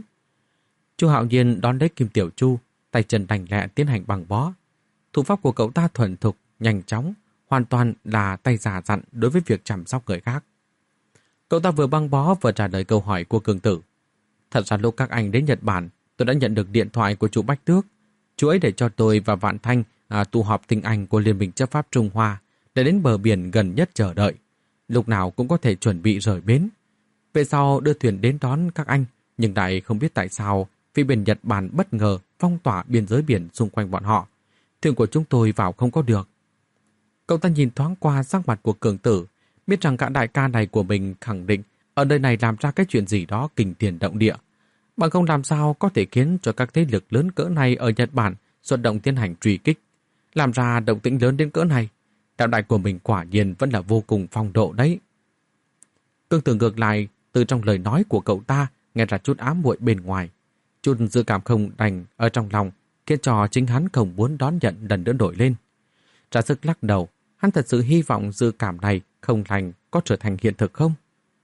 Chu Hạo Nhiên đón lấy Kim Tiểu Chu, tay chân đành lẹ tiến hành băng bó. Thủ pháp của cậu ta thuần thục, nhanh chóng, hoàn toàn là tay già dặn đối với việc chăm sóc người khác. Cậu ta vừa băng bó vừa trả lời câu hỏi của Cường Tử. Thật ra lúc các anh đến Nhật Bản, tôi đã nhận được điện thoại của chú Bách Tước. Chú ấy để cho tôi và Vạn Thanh à, tụ họp tinh anh của Liên minh chấp pháp Trung Hoa để đến bờ biển gần nhất chờ đợi. Lúc nào cũng có thể chuẩn bị rời bến. Về sau đưa thuyền đến đón các anh, nhưng lại không biết tại sao phía bên Nhật Bản bất ngờ phong tỏa biên giới biển xung quanh bọn họ. Thuyền của chúng tôi vào không có được. Cậu ta nhìn thoáng qua sắc mặt của Cường Tử, biết rằng cả đại ca này của mình khẳng định ở nơi này làm ra cái chuyện gì đó kinh tiền động địa. Bằng không làm sao có thể khiến cho các thế lực lớn cỡ này ở Nhật Bản xuất động tiến hành truy kích. Làm ra động tĩnh lớn đến cỡ này, đạo đại của mình quả nhiên vẫn là vô cùng phong độ đấy. Cường Tử ngược lại, từ trong lời nói của cậu ta nghe ra chút ám muội bên ngoài. Chút dự cảm không đành ở trong lòng, khiến cho chính hắn không muốn đón nhận lần nữa nổi lên. Ra sức lắc đầu, hắn thật sự hy vọng dự cảm này không lành có trở thành hiện thực không?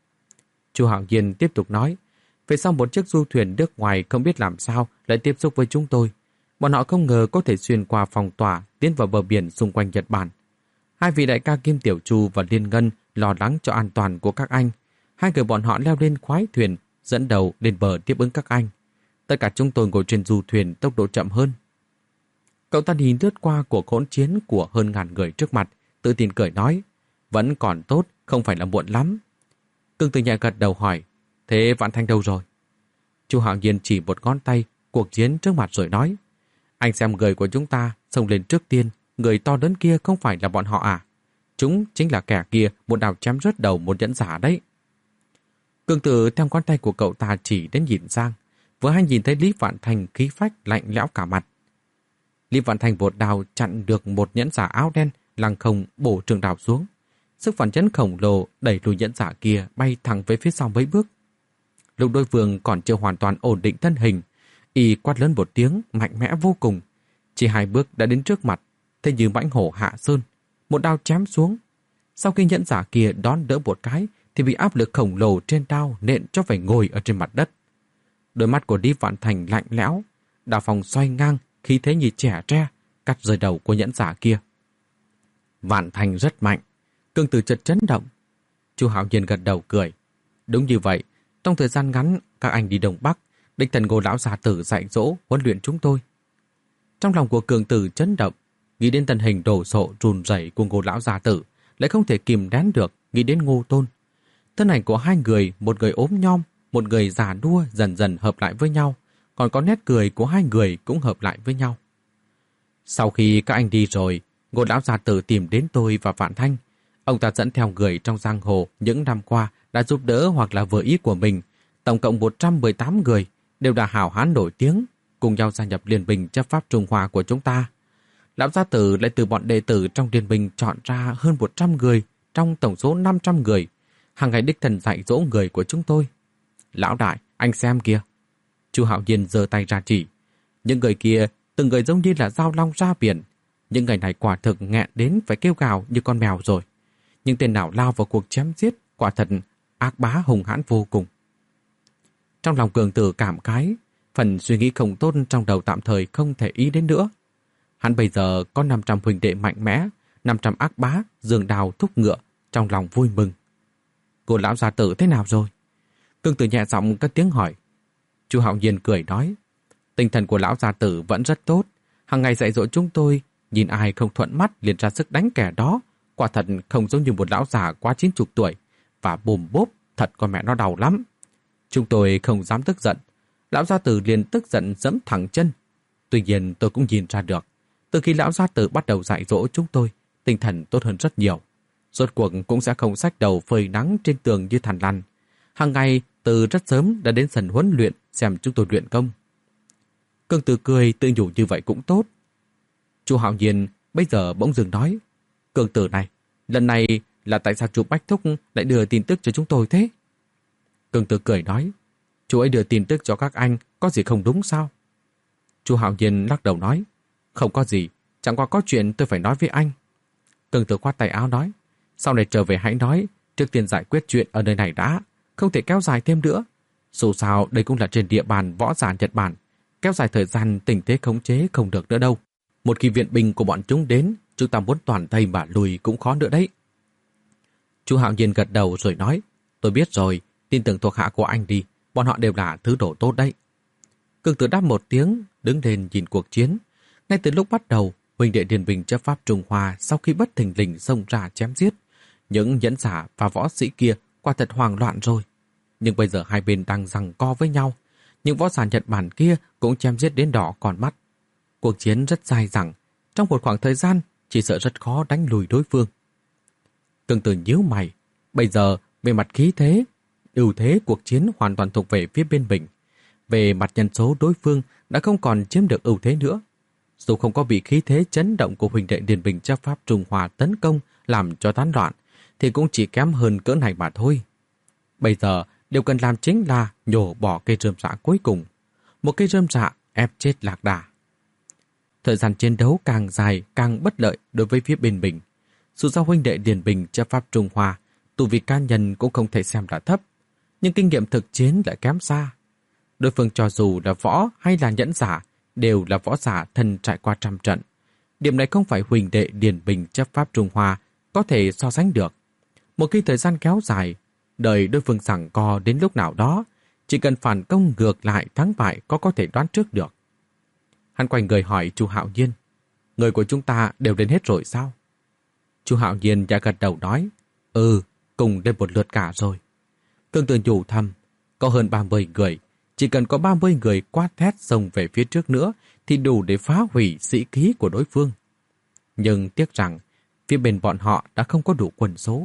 Chu Hạo Nhiên tiếp tục nói, về sau một chiếc du thuyền nước ngoài không biết làm sao lại tiếp xúc với chúng tôi. Bọn họ không ngờ có thể xuyên qua phòng tỏa tiến vào bờ biển xung quanh Nhật Bản. Hai vị đại ca Kim Tiểu Chu và Liên Ngân lo lắng cho an toàn của các anh. Hai người bọn họ leo lên khoái thuyền, dẫn đầu lên bờ tiếp ứng các anh. Tất cả chúng tôi ngồi trên du thuyền tốc độ chậm hơn. Cậu ta nhìn lướt qua cuộc hỗn chiến của hơn ngàn người trước mặt, tự tin cười nói, vẫn còn tốt, không phải là muộn lắm. Cương Tử nhẹ gật đầu hỏi, thế Vạn Thanh đâu rồi? Chu Hạo Nhiên chỉ một ngón tay cuộc chiến trước mặt rồi nói, anh xem người của chúng ta xông lên trước tiên, người to lớn kia không phải là bọn họ à? Chúng chính là kẻ kia một đào chém rớt đầu một nhẫn giả đấy. Cương Tử theo ngón tay của cậu ta chỉ đến nhìn sang, vừa hay nhìn thấy Lý Vạn Thanh khí phách lạnh lẽo cả mặt. Lý Vạn Thanh một đào chặn được một nhẫn giả áo đen lăng không bổ trường đào xuống. Sức phản chấn khổng lồ đẩy lùi nhẫn giả kia bay thẳng về phía sau mấy bước. Lúc đối phương còn chưa hoàn toàn ổn định thân hình, y quát lớn một tiếng mạnh mẽ vô cùng, chỉ hai bước đã đến trước mặt, thế như mãnh hổ hạ sơn, một đao chém xuống. Sau khi nhẫn giả kia đón đỡ một cái thì bị áp lực khổng lồ trên đao nện cho phải ngồi ở trên mặt đất. Đôi mắt của Lý Vạn Thành lạnh lẽo, đao phòng xoay ngang, khí thế như trẻ tre, cắt rời đầu của nhẫn giả kia. Vạn Thành rất mạnh, Cương Tử chợt chấn động. Chu Hạo Nhiên gật đầu cười. Đúng như vậy, trong thời gian ngắn các anh đi Đông Bắc, đích thần Ngô lão gia tử dạy dỗ huấn luyện chúng tôi. Trong lòng của Cương Tử chấn động, nghĩ đến thân hình đổ sộ run rẩy của Ngô lão gia tử, lại không thể kìm nén được nghĩ đến Ngô Tôn. Thân ảnh của hai người, một người ốm nhom, một người già nua dần dần hợp lại với nhau, còn có nét cười của hai người cũng hợp lại với nhau. Sau khi các anh đi rồi, Ngô lão gia tử tìm đến tôi và Vạn Thanh. Ông ta dẫn theo người trong giang hồ những năm qua đã giúp đỡ hoặc là vừa ý của mình, tổng cộng một trăm mười tám người, đều đã hảo hán nổi tiếng, cùng nhau gia nhập liên minh chấp pháp Trung Hoa của chúng ta. Lão gia tử lại từ bọn đệ tử trong liên minh chọn ra hơn một trăm người trong tổng số năm trăm người, hàng ngày đích thần dạy dỗ người của chúng tôi. Lão đại, anh xem kìa. Chu Hạo Nhiên giơ tay ra chỉ. Những người kia, từng người giống như là dao long ra biển. Những người này quả thực nghẹn đến phải kêu gào như con mèo rồi. Nhưng tên nào lao vào cuộc chém giết, quả thật ác bá hùng hãn vô cùng. Trong lòng Cường Tử cảm khái, phần suy nghĩ không tốt trong đầu tạm thời không thể ý đến nữa. Hắn bây giờ có năm trăm huynh đệ mạnh mẽ, năm trăm ác bá, giường đào thúc ngựa, trong lòng vui mừng. Cô lão gia tử thế nào rồi? Cương Tử nhẹ giọng cất tiếng hỏi. Chu Hạo Nhiên cười nói, tinh thần của lão gia tử vẫn rất tốt, hàng ngày dạy dỗ chúng tôi, nhìn ai không thuận mắt liền ra sức đánh kẻ đó, quả thật không giống như một lão già quá chín chục tuổi, và bùm bốp, thật con mẹ nó đau lắm. Chúng tôi không dám tức giận, lão gia tử liền tức giận giẫm thẳng chân. Tuy nhiên tôi cũng nhìn ra được, từ khi lão gia tử bắt đầu dạy dỗ chúng tôi, tinh thần tốt hơn rất nhiều. Rốt cuộc cũng sẽ không xách đầu phơi nắng trên tường như thằn lằn. Hàng ngày từ rất sớm đã đến sân huấn luyện xem chúng tôi luyện công. Cương Tử cười tự nhủ như vậy cũng tốt. Chu Hạo Nhiên bây giờ bỗng dừng nói, Cương Tử này, lần này là tại sao chú Bách Thúc lại đưa tin tức cho chúng tôi thế? Cương Tử cười nói, chú ấy đưa tin tức cho các anh, có gì không đúng sao? Chu Hạo Nhiên lắc đầu nói, không có gì, chẳng qua có chuyện tôi phải nói với anh. Cương Tử khoát tay áo nói, sau này trở về hãy nói, trước tiên giải quyết chuyện ở nơi này đã, không thể kéo dài thêm nữa. Dù sao đây cũng là trên địa bàn võ giả Nhật Bản, kéo dài thời gian tình thế khống chế không được nữa đâu. Một khi viện binh của bọn chúng đến, chúng ta muốn toàn thây mà lùi cũng khó nữa đấy. Chu Hạo Nhiên gật đầu rồi nói, tôi biết rồi, tin tưởng thuộc hạ của anh đi, bọn họ đều là thứ đồ tốt đấy. Cương Tử đáp một tiếng, đứng lên nhìn cuộc chiến. Ngay từ lúc bắt đầu, huynh đệ Điền Bình chấp pháp Trung Hoa sau khi bất thình lình xông ra chém giết, những nhẫn giả và võ sĩ kia quả thật hoang loạn rồi. Nhưng bây giờ hai bên đang giằng co với nhau, những võ giả Nhật Bản kia cũng chém giết đến đỏ còn mắt. Cuộc chiến rất dài dẳng, trong một khoảng thời gian chỉ sợ rất khó đánh lùi đối phương. Cương Tử nhíu mày, bây giờ về mặt khí thế, ưu thế cuộc chiến hoàn toàn thuộc về phía bên mình. Về mặt nhân số đối phương đã không còn chiếm được ưu thế nữa. Dù không có bị khí thế chấn động của huynh đệ Điền Bình chấp pháp Trung Hoa tấn công làm cho tán loạn, thì cũng chỉ kém hơn cỡ này mà thôi. Bây giờ điều cần làm chính là nhổ bỏ cây rơm rạ cuối cùng. Một cây rơm rạ ép chết lạc đà. Thời gian chiến đấu càng dài càng bất lợi đối với phía bên mình. Dù sao huynh đệ Điền Bình chấp pháp Trung Hoa, tu vi cá nhân cũng không thể xem là thấp, nhưng kinh nghiệm thực chiến lại kém xa. Đối phương cho dù là võ hay là nhẫn giả, đều là võ giả thân trải qua trăm trận. Điểm này không phải huynh đệ Điền Bình chấp pháp Trung Hoa có thể so sánh được. Một khi thời gian kéo dài, đợi đối phương giằng co đến lúc nào đó, chỉ cần phản công ngược lại thắng bại có có thể đoán trước được. Hắn quay người hỏi Chu Hạo Nhiên, người của chúng ta đều đến hết rồi sao? Chu Hạo Nhiên đã gật đầu nói, ừ, cùng đến một lượt cả rồi. Cương Tử nhủ thầm, có hơn ba mươi người, chỉ cần có ba mươi người quát thét xông về phía trước nữa thì đủ để phá hủy sĩ khí của đối phương. Nhưng tiếc rằng phía bên bọn họ đã không có đủ quân số.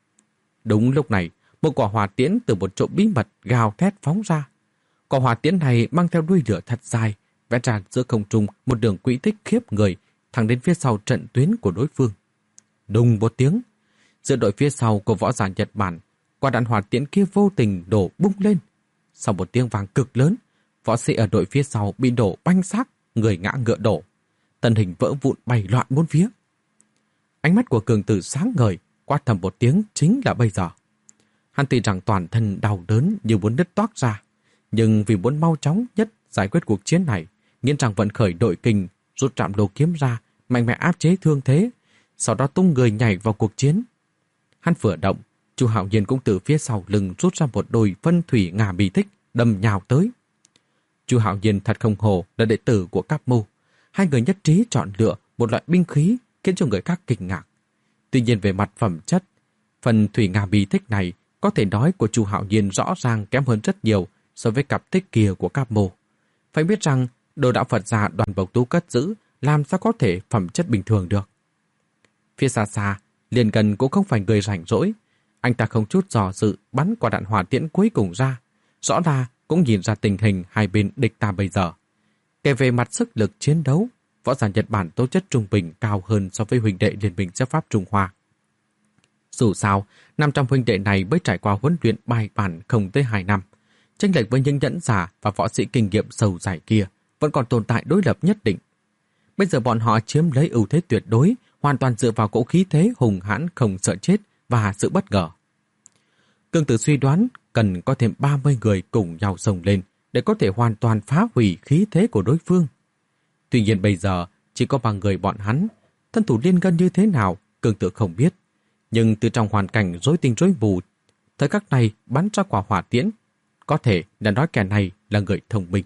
Đúng lúc này, một quả hỏa tiễn từ một chỗ bí mật gào thét phóng ra. Quả hỏa tiễn này mang theo đuôi lửa thật dài, vẽ ra giữa không trung một đường quỹ tích khiếp người, thẳng đến phía sau trận tuyến của đối phương. Đùng một tiếng, giữa đội phía sau của võ giả Nhật Bản, quả đạn hỏa tiễn kia vô tình đổ bung lên. Sau một tiếng vang cực lớn, võ sĩ ở đội phía sau bị đổ banh xác, người ngã ngựa đổ, thân hình vỡ vụn bay loạn bốn phía. Ánh mắt của Cường Tử sáng ngời, quát thầm một tiếng chính là bây giờ. Hắn tin rằng toàn thân đau đớn như muốn nứt toác ra, nhưng vì muốn mau chóng nhất giải quyết cuộc chiến này, nghiến rằng vận khởi đội kình, rút trạm đồ kiếm ra, mạnh mẽ áp chế thương thế, sau đó tung người nhảy vào cuộc chiến. Hắn vừa động, Chu Hạo Nhiên cũng từ phía sau lưng rút ra một đôi phân thủy ngà bì thích, đâm nhào tới. Chu Hạo Nhiên thật không hồ là đệ tử của Cáp Mô. Hai người nhất trí chọn lựa một loại binh khí khiến cho người khác kinh ngạc. Tuy nhiên về mặt phẩm chất, phần thủy ngà bì thích này có thể nói của Chu Hạo Nhiên rõ ràng kém hơn rất nhiều so với cặp thích kia của Cáp Mô. Phải biết rằng đồ đạo Phật gia Đoàn Bộc Tú cất giữ làm sao có thể phẩm chất bình thường được. Phía xa xa, Liên Gần cũng không phải người rảnh rỗi. Anh ta không chút dò dự bắn quả đạn hỏa tiễn cuối cùng ra. Rõ ra cũng nhìn ra tình hình hai bên địch ta bây giờ. Kể về mặt sức lực chiến đấu, võ giả Nhật Bản tố chất trung bình cao hơn so với huynh đệ Liên minh chấp pháp Trung Hoa. Dù sao, năm trăm huynh đệ này mới trải qua huấn luyện bài bản không tới hai năm. Chênh lệch với những nhẫn giả và võ sĩ kinh nghiệm sâu dài kia vẫn còn tồn tại đối lập nhất định. Bây giờ bọn họ chiếm lấy ưu thế tuyệt đối, hoàn toàn dựa vào cỗ khí thế hùng hãn không sợ chết và sự bất ngờ. Cương Tử suy đoán cần có thêm ba mươi người cùng nhau xông lên để có thể hoàn toàn phá hủy khí thế của đối phương. Tuy nhiên bây giờ chỉ có ba người bọn hắn. Thân thủ liên ngân như thế nào, Cường Tử không biết. Nhưng từ trong hoàn cảnh rối tinh rối mù, thời khắc này bắn ra quả hỏa tiễn, có thể là nói kẻ này là người thông minh.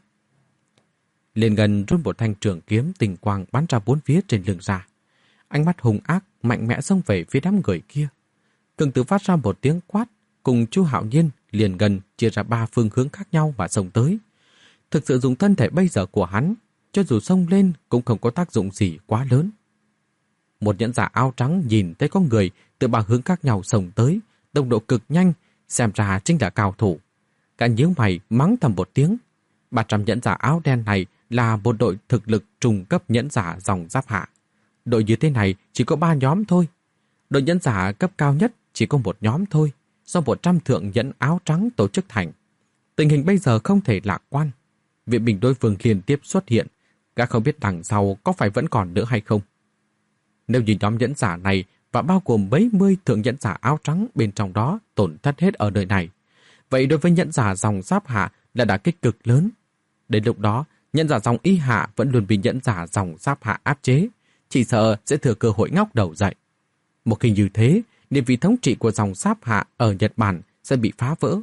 Liên ngân rút một thanh trường kiếm tình quang bắn ra bốn phía trên lưng ra. Ánh mắt hung ác, mạnh mẽ xông về phía đám người kia. Cường Tử phát ra một tiếng quát, cùng Chu Hạo Nhiên, Liên ngân chia ra ba phương hướng khác nhau và xông tới. Thực sự dùng thân thể bây giờ của hắn, cho dù xông lên cũng không có tác dụng gì quá lớn. Một nhẫn giả áo trắng nhìn thấy có người từ ba hướng khác nhau xông tới, tốc độ cực nhanh, xem ra chính là cao thủ. Cả nhíu mày mắng thầm một tiếng. ba trăm nhẫn giả áo đen này là một đội thực lực trung cấp nhẫn giả dòng giáp hạ. Đội như thế này chỉ có ba nhóm thôi. Đội nhẫn giả cấp cao nhất chỉ có một nhóm thôi, do một trăm thượng nhẫn áo trắng tổ chức thành. Tình hình bây giờ không thể lạc quan. Viện binh đối phương liên tiếp xuất hiện, các không biết đằng sau có phải vẫn còn nữa hay không. Nếu như nhóm nhẫn giả này và bao gồm mấy mươi thượng nhẫn giả áo trắng bên trong đó tổn thất hết ở đời này, vậy đối với nhẫn giả dòng giáp hạ là đả kích cực lớn. Đến lúc đó, nhẫn giả dòng y hạ vẫn luôn bị nhẫn giả dòng giáp hạ áp chế, chỉ sợ sẽ thừa cơ hội ngóc đầu dậy. Một khi như thế, địa vị thống trị của dòng giáp hạ ở Nhật Bản sẽ bị phá vỡ.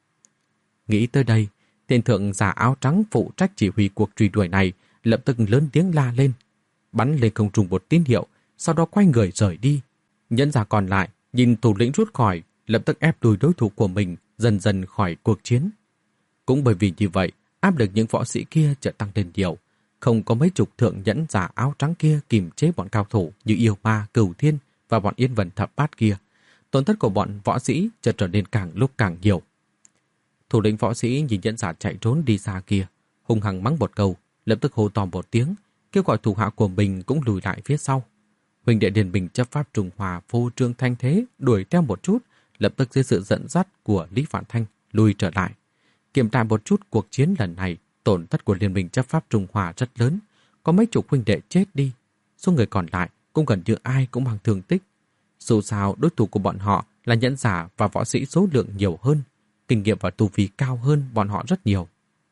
Nghĩ tới đây, tên thượng giả áo trắng phụ trách chỉ huy cuộc truy đuổi này lập tức lớn tiếng la lên, bắn lên không trung một tín hiệu, sau đó quay người rời đi. Nhẫn giả còn lại nhìn thủ lĩnh rút khỏi, lập tức ép đuổi đối thủ của mình dần dần khỏi cuộc chiến. Cũng bởi vì như vậy, áp lực những võ sĩ kia chợt tăng lên nhiều. Không có mấy chục thượng nhẫn giả áo trắng kia kiềm chế bọn cao thủ như Yêu Ma, Cửu Thiên và bọn Yên Vân Thập Bát kia. Tổn thất của bọn võ sĩ chợt trở nên càng lúc càng nhiều. Thủ lĩnh võ sĩ nhìn nhẫn giả chạy trốn đi xa kia, hung hăng mắng một câu, lập tức hô to một tiếng, kêu gọi thủ hạ của mình cũng lùi lại phía sau. Huynh đệ Điền Bình chấp pháp Trung Hòa phô trương thanh thế đuổi theo một chút, lập tức dưới sự dẫn dắt của Lý Vạn Thanh lùi trở lại. Kiểm tra một chút cuộc chiến lần này, tổn thất của Liên minh chấp pháp Trung Hòa rất lớn, có mấy chục huynh đệ chết đi, số người còn lại cũng gần như ai cũng mang thương tích. Dù sao đối thủ của bọn họ là nhẫn giả và võ sĩ số lượng nhiều hơn, kinh nghiệm và tu vi cao hơn bọn họ rất nhiều.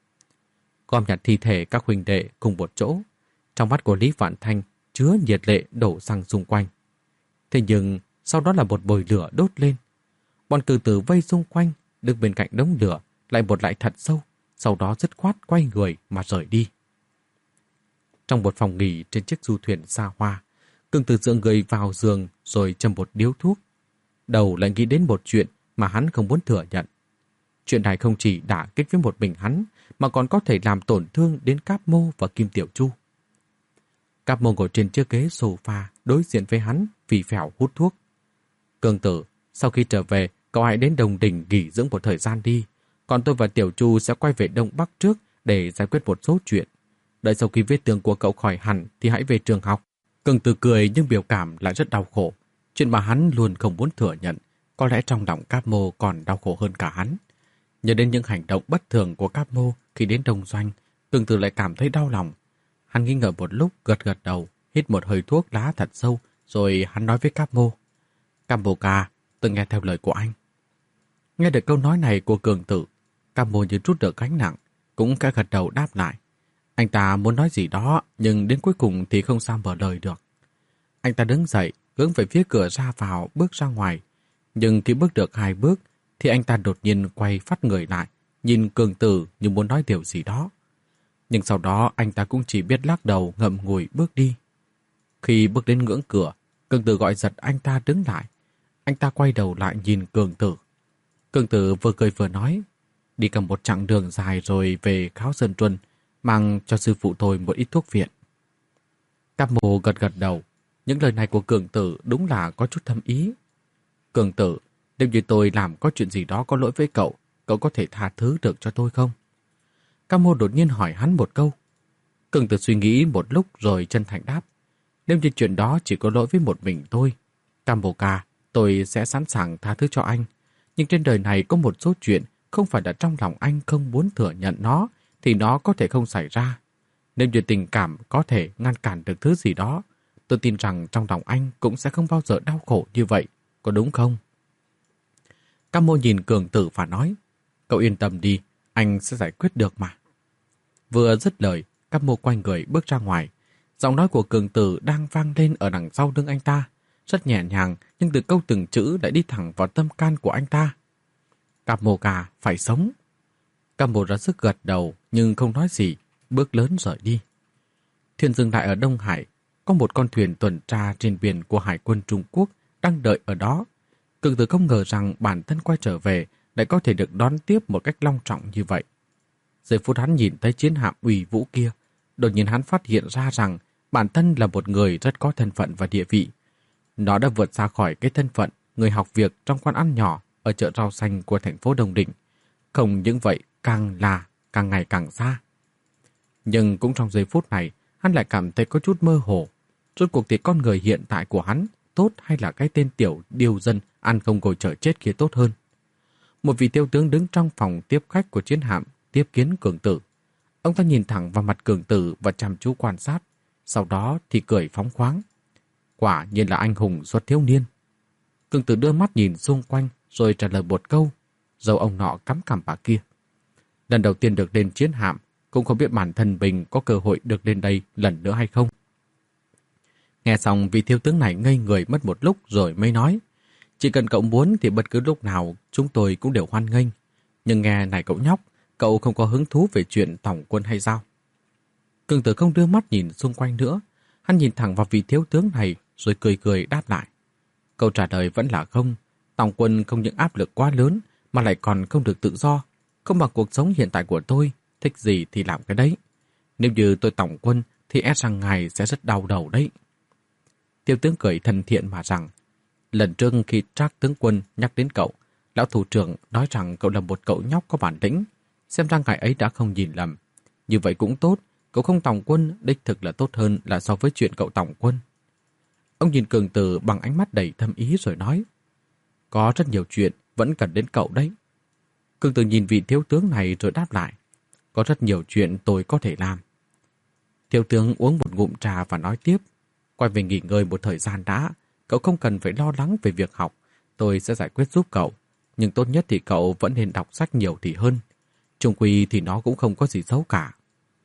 Gom nhặt thi thể các huynh đệ cùng một chỗ, trong mắt của Lý Vạn Thanh chứa nhiệt lệ đổ xăng xung quanh. Thế nhưng sau đó là một bồi lửa đốt lên. Bọn cử tử vây xung quanh, đứng bên cạnh đống lửa, lại một lại thật sâu, sau đó dứt khoát quay người mà rời đi. Trong một phòng nghỉ trên chiếc du thuyền xa hoa, Cường Tử dựa người vào giường rồi châm một điếu thuốc. Đầu lại nghĩ đến một chuyện mà hắn không muốn thừa nhận. Chuyện này không chỉ đả kích với một mình hắn, mà còn có thể làm tổn thương đến Cáp Mô và Kim Tiểu Chu. Cáp Mô ngồi trên chiếc ghế sofa đối diện với hắn, phì phèo hút thuốc. Cường Tử, sau khi trở về, cậu hãy đến Đồng Đình nghỉ dưỡng một thời gian đi. Còn tôi và Tiểu Chu sẽ quay về Đông Bắc trước để giải quyết một số chuyện. Đợi sau khi vết thương của cậu khỏi hẳn thì hãy về trường học. Cường Tử cười nhưng biểu cảm lại rất đau khổ. Chuyện mà hắn luôn không muốn thừa nhận, có lẽ trong lòng Cáp Mô còn đau khổ hơn cả hắn. Nhớ đến những hành động bất thường của Cáp Mô khi đến Đông Doanh, Cường Tử lại cảm thấy đau lòng. Hắn nghi ngờ một lúc, gật gật đầu, hít một hơi thuốc lá thật sâu, rồi hắn nói với Cáp Mô: Cáp Mô ca, tôi nghe theo lời của anh. Nghe được câu nói này của Cường Tử, Cáp Mô như trút được gánh nặng, cũng cả gật đầu đáp lại. Anh ta muốn nói gì đó, nhưng đến cuối cùng thì không sao mở lời được. Anh ta đứng dậy, hướng về phía cửa ra vào, bước ra ngoài. Nhưng khi bước được hai bước, thì anh ta đột nhiên quay phát người lại, nhìn Cường Tử như muốn nói điều gì đó. Nhưng sau đó anh ta cũng chỉ biết lắc đầu ngậm ngùi bước đi. Khi bước đến ngưỡng cửa, Cường Tử gọi giật anh ta đứng lại. Anh ta quay đầu lại nhìn Cường Tử. Cường Tử vừa cười vừa nói, đi cầm một chặng đường dài rồi về Kháo Sơn Truân, mang cho sư phụ tôi một ít thuốc viện. Cáp Mô gật gật đầu. Những lời này của Cường Tử đúng là có chút thâm ý. Cường Tử, nếu như tôi làm có chuyện gì đó có lỗi với cậu, cậu có thể tha thứ được cho tôi không? Cáp Mô đột nhiên hỏi hắn một câu. Cường Tử suy nghĩ một lúc rồi chân thành đáp. Nếu như chuyện đó chỉ có lỗi với một mình tôi, Cáp Mô ca, tôi sẽ sẵn sàng tha thứ cho anh. Nhưng trên đời này có một số chuyện không phải là trong lòng anh không muốn thừa nhận nó, thì nó có thể không xảy ra. Nếu như tình cảm có thể ngăn cản được thứ gì đó, tôi tin rằng trong lòng anh cũng sẽ không bao giờ đau khổ như vậy, có đúng không? Cáp Mô nhìn Cường Tử và nói, cậu yên tâm đi, anh sẽ giải quyết được mà. Vừa dứt lời, Cáp Mô quay người bước ra ngoài. Giọng nói của cường tử đang vang lên ở đằng sau lưng anh ta, rất nhẹ nhàng nhưng từ câu từng chữ lại đi thẳng vào tâm can của anh ta. Cạp mồ cà phải sống. Cạp mồ ra sức gật đầu nhưng không nói gì, bước lớn rời đi. Thuyền dừng lại ở Đông Hải, có một con thuyền tuần tra trên biển của Hải quân Trung Quốc đang đợi ở đó. Cường tử không ngờ rằng bản thân quay trở về lại có thể được đón tiếp một cách long trọng như vậy. Giây phút hắn nhìn thấy chiến hạm uy vũ kia, đột nhiên hắn phát hiện ra rằng bản thân là một người rất có thân phận và địa vị. Nó đã vượt ra khỏi cái thân phận người học việc trong quán ăn nhỏ ở chợ rau xanh của thành phố Đông Định. Không những vậy, càng là càng ngày càng xa. Nhưng cũng trong giây phút này, hắn lại cảm thấy có chút mơ hồ. Rốt cuộc thì con người hiện tại của hắn tốt hay là cái tên tiểu điều dân ăn không ngồi chờ chết kia tốt hơn. Một vị tiêu tướng đứng trong phòng tiếp khách của chiến hạm tiếp kiến cường tử. Ông ta nhìn thẳng vào mặt cường tử và chăm chú quan sát, sau đó thì cười phóng khoáng. Quả nhiên là anh hùng xuất thiếu niên. Cường tử đưa mắt nhìn xung quanh rồi trả lời một câu, dầu ông nọ cắm cằm bà kia. Lần đầu tiên được lên chiến hạm, cũng không biết bản thân mình có cơ hội được lên đây lần nữa hay không. Nghe xong vị thiếu tướng này ngây người mất một lúc rồi mới nói, chỉ cần cậu muốn thì bất cứ lúc nào chúng tôi cũng đều hoan nghênh. Nhưng nghe này cậu nhóc, cậu không có hứng thú về chuyện tổng quân hay sao? Cường tử không đưa mắt nhìn xung quanh nữa, hắn nhìn thẳng vào vị thiếu tướng này rồi cười cười đáp lại. Câu trả lời vẫn là không. Tổng quân không những áp lực quá lớn mà lại còn không được tự do, không bằng cuộc sống hiện tại của tôi, thích gì thì làm cái đấy. Nếu như tôi tổng quân thì e rằng ngài sẽ rất đau đầu đấy. Thiếu tướng cười thân thiện mà rằng, lần trước khi Trác tướng quân nhắc đến cậu, lão thủ trưởng nói rằng cậu là một cậu nhóc có bản lĩnh, xem ra ngài ấy đã không nhìn lầm. Như vậy cũng tốt, cậu không tổng quân đích thực là tốt hơn là so với chuyện cậu tổng quân. Ông nhìn cường tử bằng ánh mắt đầy thâm ý rồi nói, có rất nhiều chuyện vẫn cần đến cậu đấy. Cường tử nhìn vị thiếu tướng này rồi đáp lại, có rất nhiều chuyện tôi có thể làm. Thiếu tướng uống một ngụm trà và nói tiếp, quay về nghỉ ngơi một thời gian đã, cậu không cần phải lo lắng về việc học, tôi sẽ giải quyết giúp cậu. Nhưng tốt nhất thì cậu vẫn nên đọc sách nhiều thì hơn. Chung quy thì nó cũng không có gì xấu cả.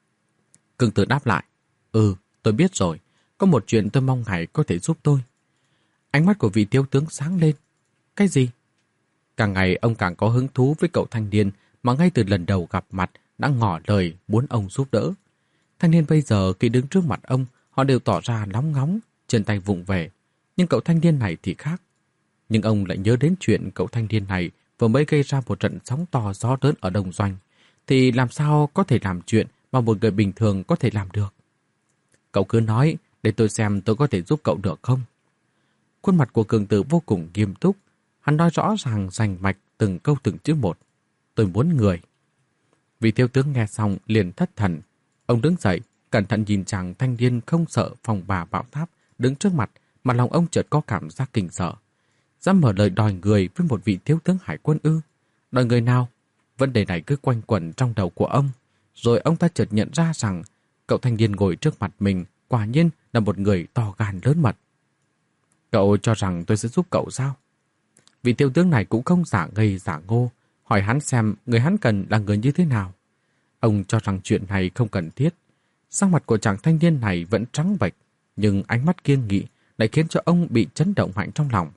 Cường tử đáp lại, ừ, tôi biết rồi, có một chuyện tôi mong ngài có thể giúp tôi. Ánh mắt của vị thiếu tướng sáng lên. Cái gì? Càng ngày ông càng có hứng thú với cậu thanh niên mà ngay từ lần đầu gặp mặt đã ngỏ lời muốn ông giúp đỡ. Thanh niên bây giờ khi đứng trước mặt ông, họ đều tỏ ra lóng ngóng, chân tay vụng về. Nhưng cậu thanh niên này thì khác. Nhưng ông lại nhớ đến chuyện cậu thanh niên này vừa mới gây ra một trận sóng to gió lớn ở Đông Doanh. Thì làm sao có thể làm chuyện mà một người bình thường có thể làm được? Cậu cứ nói, để tôi xem tôi có thể giúp cậu được không? Khuôn mặt của cường tử vô cùng nghiêm túc. Hắn nói rõ ràng rành mạch từng câu từng chữ một. Tôi muốn người. Vị thiếu tướng nghe xong liền thất thần. Ông đứng dậy, cẩn thận nhìn chàng thanh niên không sợ phòng bà bão táp đứng trước mặt, mà lòng ông chợt có cảm giác kinh sợ. Dám mở lời đòi người với một vị thiếu tướng hải quân ư? Đòi người nào? Vấn đề này cứ quanh quẩn trong đầu của ông. Rồi ông ta chợt nhận ra rằng cậu thanh niên ngồi trước mặt mình quả nhiên là một người to gan lớn mật. Cậu cho rằng tôi sẽ giúp cậu sao? Vị thiếu tướng này cũng không giả ngây giả ngô, hỏi hắn xem người hắn cần là người như thế nào. Ông cho rằng chuyện này không cần thiết. Sắc mặt của chàng thanh niên này vẫn trắng bệch, nhưng ánh mắt kiên nghị lại khiến cho ông bị chấn động mạnh trong lòng.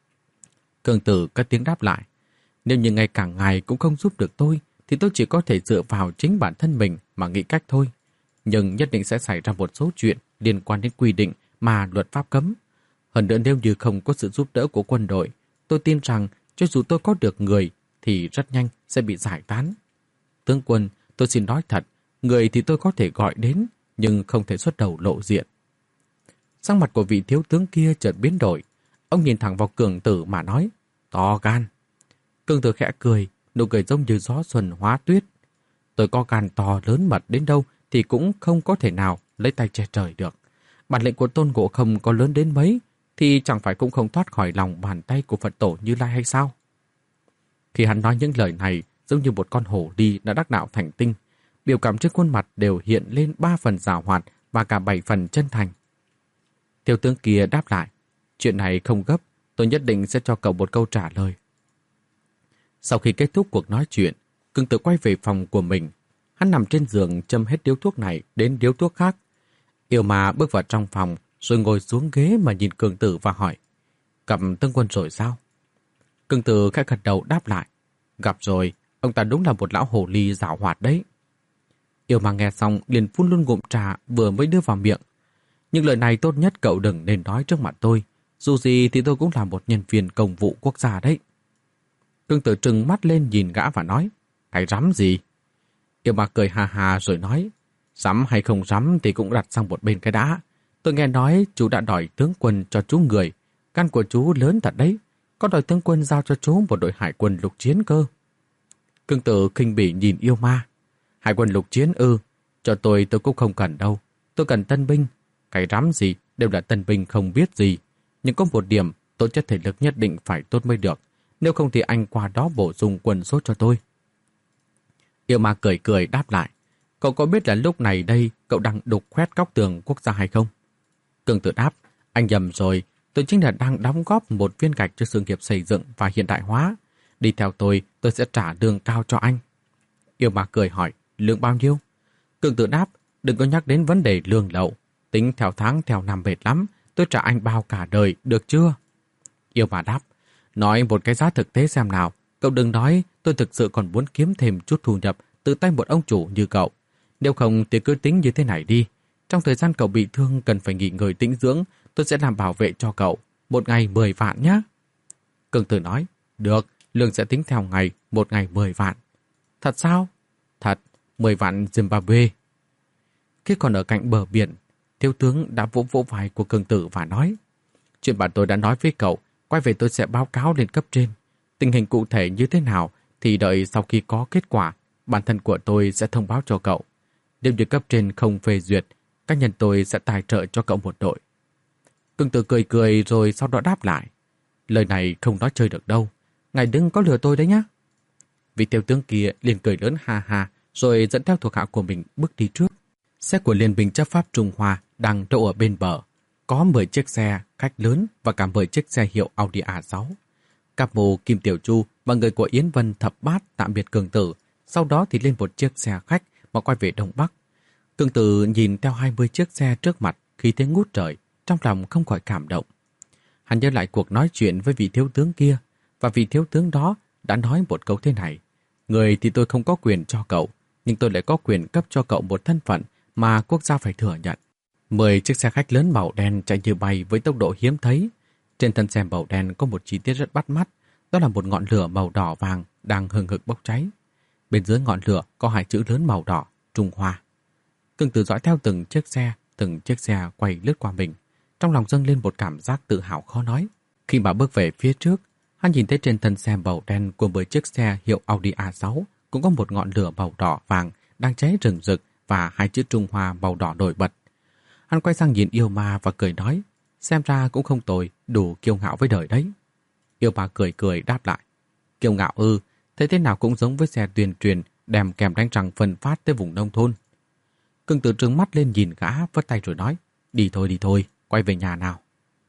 Cường tử cất tiếng đáp lại, nếu như ngày càng ngày cũng không giúp được tôi, thì tôi chỉ có thể dựa vào chính bản thân mình mà nghĩ cách thôi. Nhưng nhất định sẽ xảy ra một số chuyện liên quan đến quy định mà luật pháp cấm. Hơn nữa nếu như không có sự giúp đỡ của quân đội, tôi tin rằng cho dù tôi có được người thì rất nhanh sẽ bị giải tán. Tướng quân, tôi xin nói thật, người thì tôi có thể gọi đến, nhưng không thể xuất đầu lộ diện. Sắc mặt của vị thiếu tướng kia chợt biến đổi. Ông nhìn thẳng vào cường tử mà nói, to gan. Cường tử khẽ cười, nụ cười giống như gió xuân hóa tuyết. Tôi có gan to lớn mật đến đâu thì cũng không có thể nào lấy tay che trời được. Bản lĩnh của Tôn Ngộ Không có lớn đến mấy thì chẳng phải cũng không thoát khỏi lòng bàn tay của Phật tổ Như Lai hay sao? Khi hắn nói những lời này, giống như một con hổ đi đã đắc đạo thành tinh, biểu cảm trên khuôn mặt đều hiện lên ba phần giảo hoạt và cả bảy phần chân thành. Thiếu tướng kia đáp lại, chuyện này không gấp, tôi nhất định sẽ cho cậu một câu trả lời. Sau khi kết thúc cuộc nói chuyện, Cường Tử quay về phòng của mình. Hắn nằm trên giường châm hết điếu thuốc này đến điếu thuốc khác. Yêu ma bước vào trong phòng rồi ngồi xuống ghế mà nhìn Cường Tử và hỏi: gặp tướng quân rồi sao? Cường Tử khẽ gật đầu đáp lại: gặp rồi, ông ta đúng là một lão hồ ly giảo hoạt đấy. Yêu ma nghe xong liền phun luôn ngụm trà vừa mới đưa vào miệng. Nhưng lời này tốt nhất cậu đừng nên nói trước mặt tôi. Dù gì thì tôi cũng là một nhân viên công vụ quốc gia đấy. Cường Tử trừng mắt lên nhìn gã và nói: cái rắm gì? Yêu ma cười hà hà rồi nói: rắm hay không rắm thì cũng đặt sang một bên cái đã. Tôi nghe nói chú đã đòi tướng quân cho chú người. Căn của chú lớn thật đấy. Có đòi tướng quân giao cho chú một đội hải quân lục chiến cơ. Cường Tử khinh bỉ nhìn yêu ma. Hải quân lục chiến ư? Cho tôi tôi cũng không cần đâu. Tôi cần tân binh. Cái rắm gì đều là tân binh không biết gì. Nhưng có một điểm, tố chất thể lực nhất định phải tốt mới được. Nếu không thì anh qua đó bổ sung quân số cho tôi. Yêu ma cười cười đáp lại: cậu có biết là lúc này đây cậu đang đục khoét góc tường quốc gia hay không? Cường Tử đáp: anh nhầm rồi. Tôi chính là đang đóng góp một viên gạch cho sự nghiệp xây dựng và hiện đại hóa. Đi theo tôi, tôi sẽ trả lương cao cho anh. Yêu ma cười hỏi: lương bao nhiêu? Cường Tử đáp: đừng có nhắc đến vấn đề lương lậu. Tính theo tháng theo năm mệt lắm. Tôi trả anh bao cả đời, được chưa? Yêu ma đáp: nói một cái giá thực tế xem nào. Cậu đừng nói, tôi thực sự còn muốn kiếm thêm chút thu nhập từ tay một ông chủ như cậu. Nếu không thì cứ tính như thế này đi. Trong thời gian cậu bị thương cần phải nghỉ ngơi tĩnh dưỡng, tôi sẽ làm bảo vệ cho cậu. Một ngày mười vạn nhé. Cường Tử nói: được, lương sẽ tính theo ngày, một ngày mười vạn. Thật sao? Thật, mười vạn Zimbabwe. Khi còn ở cạnh bờ biển, thiếu tướng đã vỗ vỗ vai của Cường Tử và nói: chuyện bạn tôi đã nói với cậu, quay về tôi sẽ báo cáo lên cấp trên. Tình hình cụ thể như thế nào thì đợi sau khi có kết quả, bản thân của tôi sẽ thông báo cho cậu. Nếu như cấp trên không phê duyệt, cá nhân tôi sẽ tài trợ cho cậu một đội. Cường Tử cười cười rồi sau đó đáp lại: lời này không nói chơi được đâu. Ngài đừng có lừa tôi đấy nhá. Vị thiếu tướng kia liền cười lớn ha ha rồi dẫn theo thuộc hạ của mình bước đi trước. Xe của Liên binh chấp pháp Trung Hoa đang đậu ở bên bờ. Có mười chiếc xe khách lớn và cả mười chiếc xe hiệu Audi A sáu. Cáp Mù, Kim Tiểu Chu và người của Yến Vân thập bát tạm biệt Cường Tử, sau đó thì lên một chiếc xe khách mà quay về Đông Bắc. Cường Tử nhìn theo hai mươi chiếc xe trước mặt khi thấy ngút trời, trong lòng không khỏi cảm động. Hắn nhớ lại cuộc nói chuyện với vị thiếu tướng kia, và vị thiếu tướng đó đã nói một câu thế này: người thì tôi không có quyền cho cậu, nhưng tôi lại có quyền cấp cho cậu một thân phận mà quốc gia phải thừa nhận. Mười chiếc xe khách lớn màu đen chạy như bay với tốc độ hiếm thấy. Trên thân xe màu đen có một chi tiết rất bắt mắt, đó là một ngọn lửa màu đỏ vàng đang hừng hực bốc cháy. Bên dưới ngọn lửa có hai chữ lớn màu đỏ: Trung Hoa. Cường Tử dõi theo từng chiếc xe, từng chiếc xe quay lướt qua mình, trong lòng dâng lên một cảm giác tự hào khó nói. Khi mà bước về phía trước, hắn nhìn thấy trên thân xe màu đen của mười chiếc xe hiệu Audi A sáu cũng có một ngọn lửa màu đỏ vàng đang cháy rừng rực và hai chữ Trung Hoa màu đỏ nổi bật. Hắn quay sang nhìn yêu ma và cười nói: xem ra cũng không tồi, đủ kiêu ngạo với đời đấy. Yêu ma cười cười đáp lại: kiêu ngạo ư? Thế thế nào cũng giống với xe tuyên truyền đem kèm đánh răng phân phát tới vùng nông thôn. Cường Tử trừng mắt lên nhìn gã, vất tay rồi nói: đi thôi đi thôi, quay về nhà nào.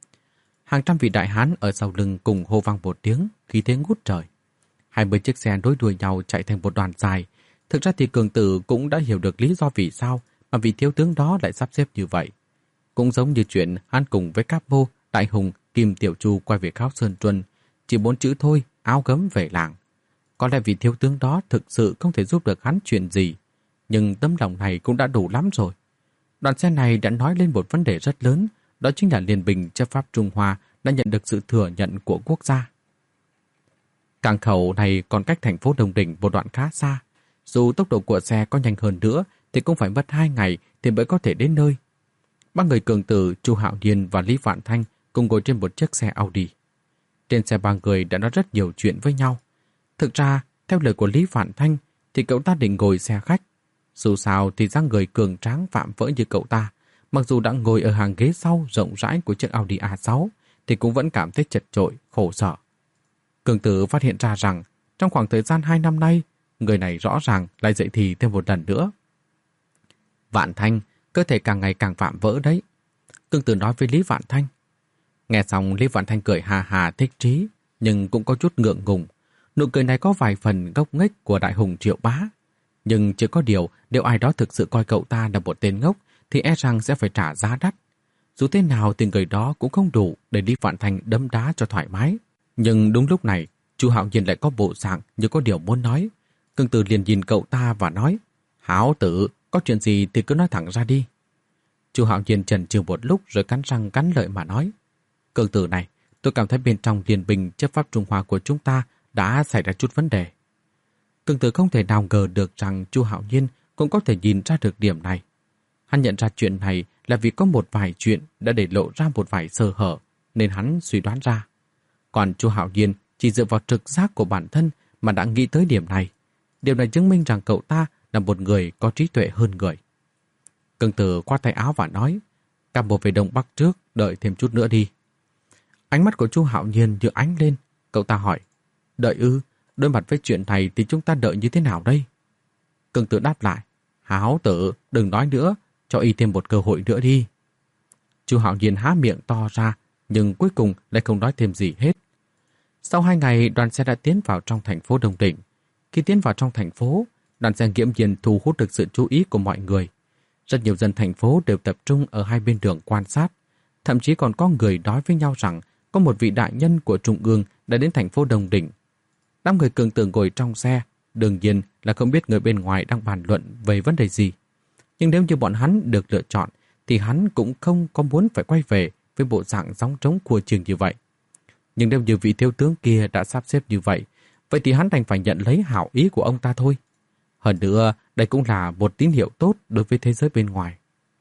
Hàng trăm vị đại hán ở sau lưng cùng hô vang một tiếng, khí thế ngút trời. Hai mươi chiếc xe đối đuôi nhau chạy thành một đoàn dài. Thực ra thì Cường Tử cũng đã hiểu được lý do vì sao mà vị thiếu tướng đó lại sắp xếp như vậy. Cũng giống như chuyện hắn cùng với Cáp Mô, Đại Hùng, Kim Tiểu Chu quay về Kháo Sơn Truân, chỉ bốn chữ thôi, áo gấm về làng. Có lẽ vị thiếu tướng đó thực sự không thể giúp được hắn chuyện gì, nhưng tấm lòng này cũng đã đủ lắm rồi. Đoàn xe này đã nói lên một vấn đề rất lớn, đó chính là Liên binh chấp pháp Trung Hoa đã nhận được sự thừa nhận của quốc gia. Cảng khẩu này còn cách thành phố Đông Đình một đoạn khá xa. Dù tốc độ của xe có nhanh hơn nữa thì cũng phải mất hai ngày thì mới có thể đến nơi. Ba người Cường Tử, Chu Hạo Nhiên và Lý Vạn Thanh cùng ngồi trên một chiếc xe Audi. Trên xe ba người đã nói rất nhiều chuyện với nhau. Thực ra, theo lời của Lý Vạn Thanh thì cậu ta định ngồi xe khách. Dù sao thì dáng người cường tráng vạm vỡ như cậu ta, mặc dù đã ngồi ở hàng ghế sau rộng rãi của chiếc Audi A sáu thì cũng vẫn cảm thấy chật chội, khổ sở. Cường Tử phát hiện ra rằng trong khoảng thời gian hai năm nay, người này rõ ràng lại dậy thì thêm một lần nữa. Vạn Thanh, cơ thể càng ngày càng vạm vỡ đấy. Cường Tử nói với Lý Vạn Thanh. Nghe xong Lý Vạn Thanh cười hà hà thích trí, nhưng cũng có chút ngượng ngùng. Nụ cười này có vài phần ngốc nghếch của đại hùng Triệu Bá. Nhưng chỉ có điều, nếu ai đó thực sự coi cậu ta là một tên ngốc, thì e rằng sẽ phải trả giá đắt. Dù thế nào thì người đó cũng không đủ để Lý Vạn Thành đấm đá cho thoải mái. Nhưng đúng lúc này, Chu Hạo Nhiên lại có bộ dạng như có điều muốn nói. Cường Tử liền nhìn cậu ta và nói, Hảo tử, có chuyện gì thì cứ nói thẳng ra đi. Chu Hạo Nhiên chần chừ một lúc rồi cắn răng cắn lợi mà nói, Cường Tử này, tôi cảm thấy bên trong Liên Bình chấp pháp Trung Hoa của chúng ta đã xảy ra chút vấn đề. Cường Tử không thể nào ngờ được rằng Chu Hạo Nhiên cũng có thể nhìn ra được điểm này. Hắn nhận ra chuyện này là vì có một vài chuyện đã để lộ ra một vài sơ hở, nên hắn suy đoán ra. Còn Chu Hạo Nhiên chỉ dựa vào trực giác của bản thân mà đã nghĩ tới điểm này. Điều này chứng minh rằng cậu ta là một người có trí tuệ hơn người. Cường Tử qua tay áo và nói, các bộ về Đông Bắc trước, đợi thêm chút nữa đi. Ánh mắt của Chu Hạo Nhiên như ánh lên, cậu ta hỏi, đợi ư, đối mặt với chuyện này thì chúng ta đợi như thế nào đây? Cường Tử đáp lại, Hảo tử, đừng nói nữa, cho y thêm một cơ hội nữa đi. Chu Hạo Nhiên há miệng to ra, nhưng cuối cùng lại không nói thêm gì hết. Sau hai ngày, đoàn xe đã tiến vào trong thành phố Đông Định. Khi tiến vào trong thành phố, đoàn xe nghiễm nhiên thu hút được sự chú ý của mọi người. Rất nhiều dân thành phố đều tập trung ở hai bên đường quan sát. Thậm chí còn có người nói với nhau rằng có một vị đại nhân của Trung ương đã đến thành phố Đông Định. Đám người Cường Tử ngồi trong xe, đương nhiên là không biết người bên ngoài đang bàn luận về vấn đề gì. Nhưng nếu như bọn hắn được lựa chọn, thì hắn cũng không có muốn phải quay về với bộ dạng gióng trống cua trường như vậy. Nhưng nếu như vị thiếu tướng kia đã sắp xếp như vậy, vậy thì hắn đành phải nhận lấy hảo ý của ông ta thôi. Hơn nữa, đây cũng là một tín hiệu tốt đối với thế giới bên ngoài.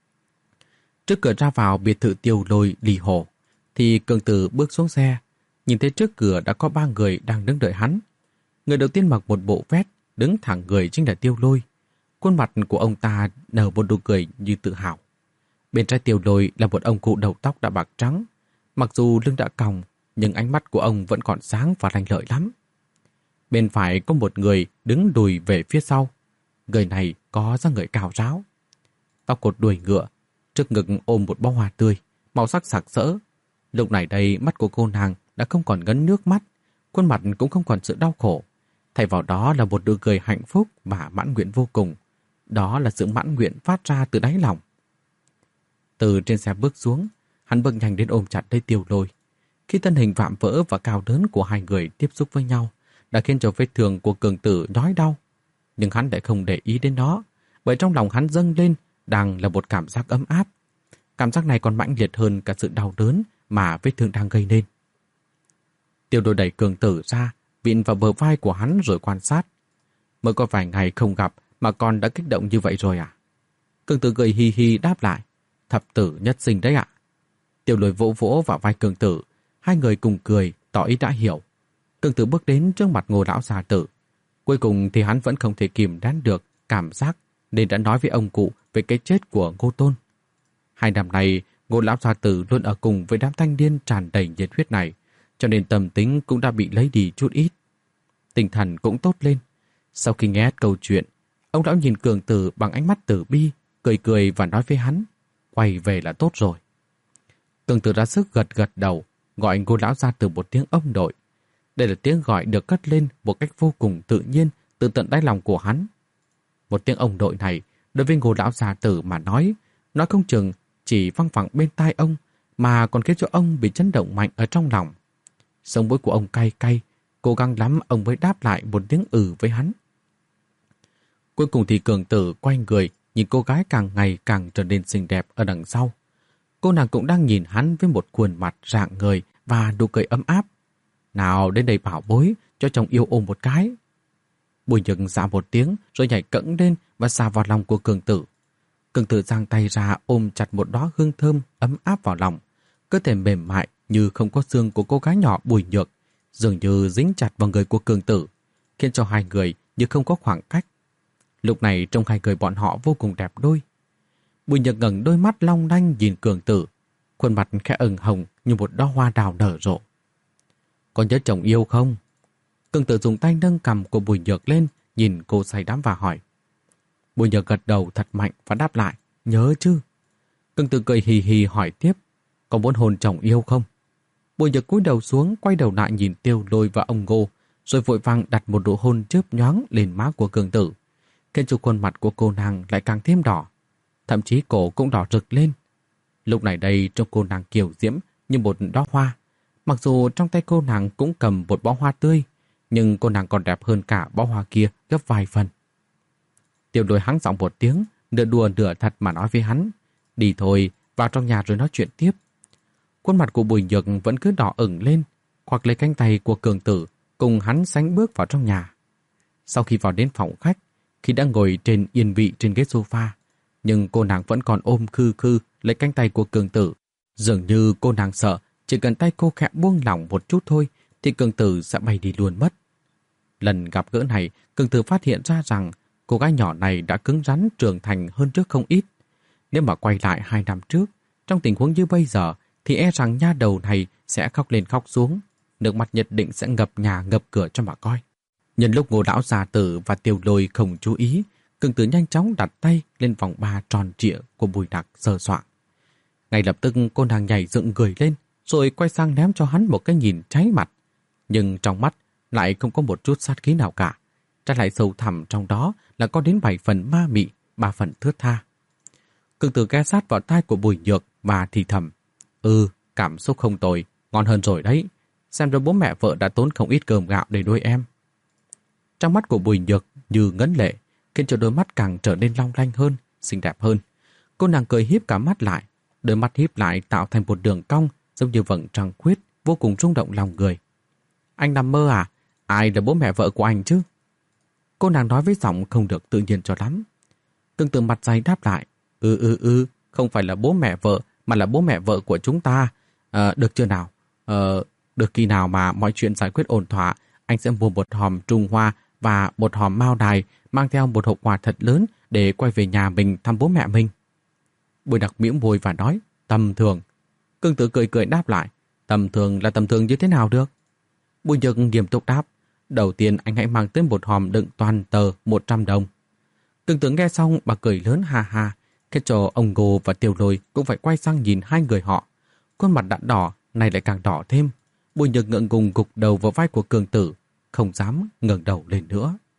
Trước cửa ra vào biệt thự Tiêu Lôi Lì Hồ, thì Cường Tử bước xuống xe, nhìn thấy trước cửa đã có ba người đang đứng đợi hắn. Người đầu tiên mặc một bộ vest, đứng thẳng người chính là Tiêu Lôi. Khuôn mặt của ông ta nở một nụ cười như tự hào. Bên trái Tiêu Lôi là một ông cụ đầu tóc đã bạc trắng. Mặc dù lưng đã còng, nhưng ánh mắt của ông vẫn còn sáng và lanh lợi lắm. Bên phải có một người đứng đùi về phía sau. Người này có dáng người cao ráo, tóc cột đuôi ngựa, trước ngực ôm một bó hoa tươi, màu sắc sặc sỡ. Lúc này đây mắt của cô nàng đã không còn ngấn nước mắt, khuôn mặt cũng không còn sự đau khổ. Thay vào đó là một nụ cười hạnh phúc và mãn nguyện vô cùng. Đó là sự mãn nguyện phát ra từ đáy lòng. Từ trên xe bước xuống, hắn bước nhanh đến ôm chặt lấy Tiêu Lôi. Khi thân hình vạm vỡ và cao lớn của hai người tiếp xúc với nhau, đã khiến cho vết thương của Cường Tử nhói đau. Nhưng hắn lại không để ý đến nó, bởi trong lòng hắn dâng lên đang là một cảm giác ấm áp. Cảm giác này còn mãnh liệt hơn cả sự đau đớn mà vết thương đang gây nên. Tiêu Lôi đẩy Cường Tử ra, vịn vào bờ vai của hắn rồi quan sát. Mới có vài ngày không gặp mà con đã kích động như vậy rồi à? Cường Tử cười hi hi đáp lại, thập tử nhất sinh đấy ạ. Tiêu Lôi vỗ vỗ vào vai Cường Tử, hai người cùng cười, tỏ ý đã hiểu. Cường Tử bước đến trước mặt Ngô lão già tử. Cuối cùng thì hắn vẫn không thể kìm nén được cảm giác nên đã nói với ông cụ về cái chết của Ngô Tôn. Hai năm nay, Ngô lão già tử luôn ở cùng với đám thanh niên tràn đầy nhiệt huyết này, cho nên tâm tính cũng đã bị lấy đi chút ít. Tinh thần cũng tốt lên. Sau khi nghe câu chuyện, ông lão nhìn Cường Tử bằng ánh mắt từ bi, cười cười và nói với hắn, quay về là tốt rồi. Cường Tử ra sức gật gật đầu, gọi Ngô lão gia tử một tiếng ông nội. Đây là tiếng gọi được cất lên một cách vô cùng tự nhiên từ tận đáy lòng của hắn. Một tiếng ông nội này, đối với Ngô lão gia tử mà nói, nói không chừng chỉ văng vẳng bên tai ông, mà còn khiến cho ông bị chấn động mạnh ở trong lòng. Sống mũi của ông cay cay, cố gắng lắm ông mới đáp lại một tiếng ừ với hắn. Cuối cùng thì Cường Tử quay người, nhìn cô gái càng ngày càng trở nên xinh đẹp ở đằng sau. Cô nàng cũng đang nhìn hắn với một khuôn mặt rạng ngời và nụ cười ấm áp. Nào đến đây bảo bối, cho chồng yêu ôm một cái. Bùi Nhược dạ một tiếng rồi nhảy cẫng lên và xà vào lòng của Cường Tử. Cường Tử giang tay ra ôm chặt một đóa hương thơm ấm áp vào lòng. Cơ thể mềm mại như không có xương của cô gái nhỏ Bùi Nhược dường như dính chặt vào người của Cường Tử, khiến cho hai người như không có khoảng cách. Lúc này trông hai người bọn họ vô cùng đẹp đôi. Bùi Nhược ngẩng đôi mắt long lanh nhìn Cường Tử, khuôn mặt khẽ ửng hồng như một đóa hoa đào nở rộ. Có nhớ chồng yêu không? Cường Tử dùng tay nâng cằm của Bùi Nhược lên, nhìn cô say đắm và hỏi. Bùi Nhược gật đầu thật mạnh và đáp lại, nhớ chứ. Cường Tử cười hì hì hỏi tiếp, có muốn hôn chồng yêu không? Bùi Nhược cúi đầu xuống, quay đầu lại nhìn Tiêu Lôi và ông Ngô, rồi vội vàng đặt một nụ hôn chớp nhoáng lên má của Cường Tử, khiến cho khuôn mặt của cô nàng lại càng thêm đỏ. thậm chí cổ cũng đỏ rực lên. Lúc này đây trông cô nàng kiều diễm như một đóa hoa. Mặc dù trong tay cô nàng cũng cầm một bó hoa tươi, nhưng cô nàng còn đẹp hơn cả bó hoa kia gấp vài phần. Tiểu Lôi hắng giọng một tiếng, nửa đùa nửa thật mà nói với hắn. Đi thôi, vào trong nhà rồi nói chuyện tiếp. Khuôn mặt của Bùi Nhược vẫn cứ đỏ ửng lên, khoác lấy cánh tay của Cường Tử, cùng hắn sánh bước vào trong nhà. Sau khi vào đến phòng khách, khi đang ngồi trên yên vị trên ghế sofa, nhưng cô nàng vẫn còn ôm khư khư lấy cánh tay của Cường Tử. Dường như cô nàng sợ chỉ cần tay cô khẽ buông lỏng một chút thôi thì Cường Tử sẽ bay đi luôn mất. Lần gặp gỡ này, Cường Tử phát hiện ra rằng cô gái nhỏ này đã cứng rắn trưởng thành hơn trước không ít. Nếu mà quay lại hai năm trước, trong tình huống như bây giờ, thì e rằng nha đầu này sẽ khóc lên khóc xuống, nước mắt nhất định sẽ ngập nhà ngập cửa cho mà coi. Nhân lúc Ngô lão già tử và Tiểu Lôi không chú ý, Cường Tử nhanh chóng đặt tay lên vòng ba tròn trịa của Bùi Đặc sờ soạng. Ngay lập tức cô nàng nhảy dựng người lên, rồi quay sang ném cho hắn một cái nhìn cháy mặt. Nhưng trong mắt lại không có một chút sát khí nào cả. Trái lại sâu thẳm trong đó là có đến bảy phần ma mị, ba phần thướt tha. Cường Tử ghé sát vào tai của Bùi Nhược và thì thầm. Ừ, cảm xúc không tồi, ngon hơn rồi đấy. Xem rồi bố mẹ vợ đã tốn không ít cơm gạo để nuôi em. Trong mắt của Bùi Nhược như ngấn lệ, khiến cho đôi mắt càng trở nên long lanh hơn, xinh đẹp hơn. Cô nàng cười híp cả mắt lại, đôi mắt híp lại tạo thành một đường cong giống như vầng trăng khuyết, vô cùng rung động lòng người. Anh nằm mơ à? Ai là bố mẹ vợ của anh chứ? Cô nàng nói với giọng không được tự nhiên cho lắm. Cường Tử mặt dày đáp lại. Ừ ừ ừ, không phải là bố mẹ vợ, mà là bố mẹ vợ của chúng ta. À, được chưa nào? Ờ, được khi nào mà mọi chuyện giải quyết ổn thỏa, anh sẽ mua một hòm trung hoa và một hòm mao đài, mang theo một hộp quà thật lớn để quay về nhà mình thăm bố mẹ mình. Bùi Đặc mỉm môi và nói, tầm thường. Cường Tử cười cười đáp lại, tầm thường là tầm thường như thế nào được? Bùi Nhược nghiêm túc đáp, đầu tiên anh hãy mang tới một hòm đựng toàn tờ một trăm đồng. Cường Tử nghe xong bà cười lớn ha ha, khiến cho ông Ngô và Tiểu Lôi cũng phải quay sang nhìn hai người họ. Khuôn mặt đã đỏ, này lại càng đỏ thêm. Bùi Nhược ngượng ngùng gục đầu vào vai của Cường Tử, không dám ngẩng đầu lên nữa.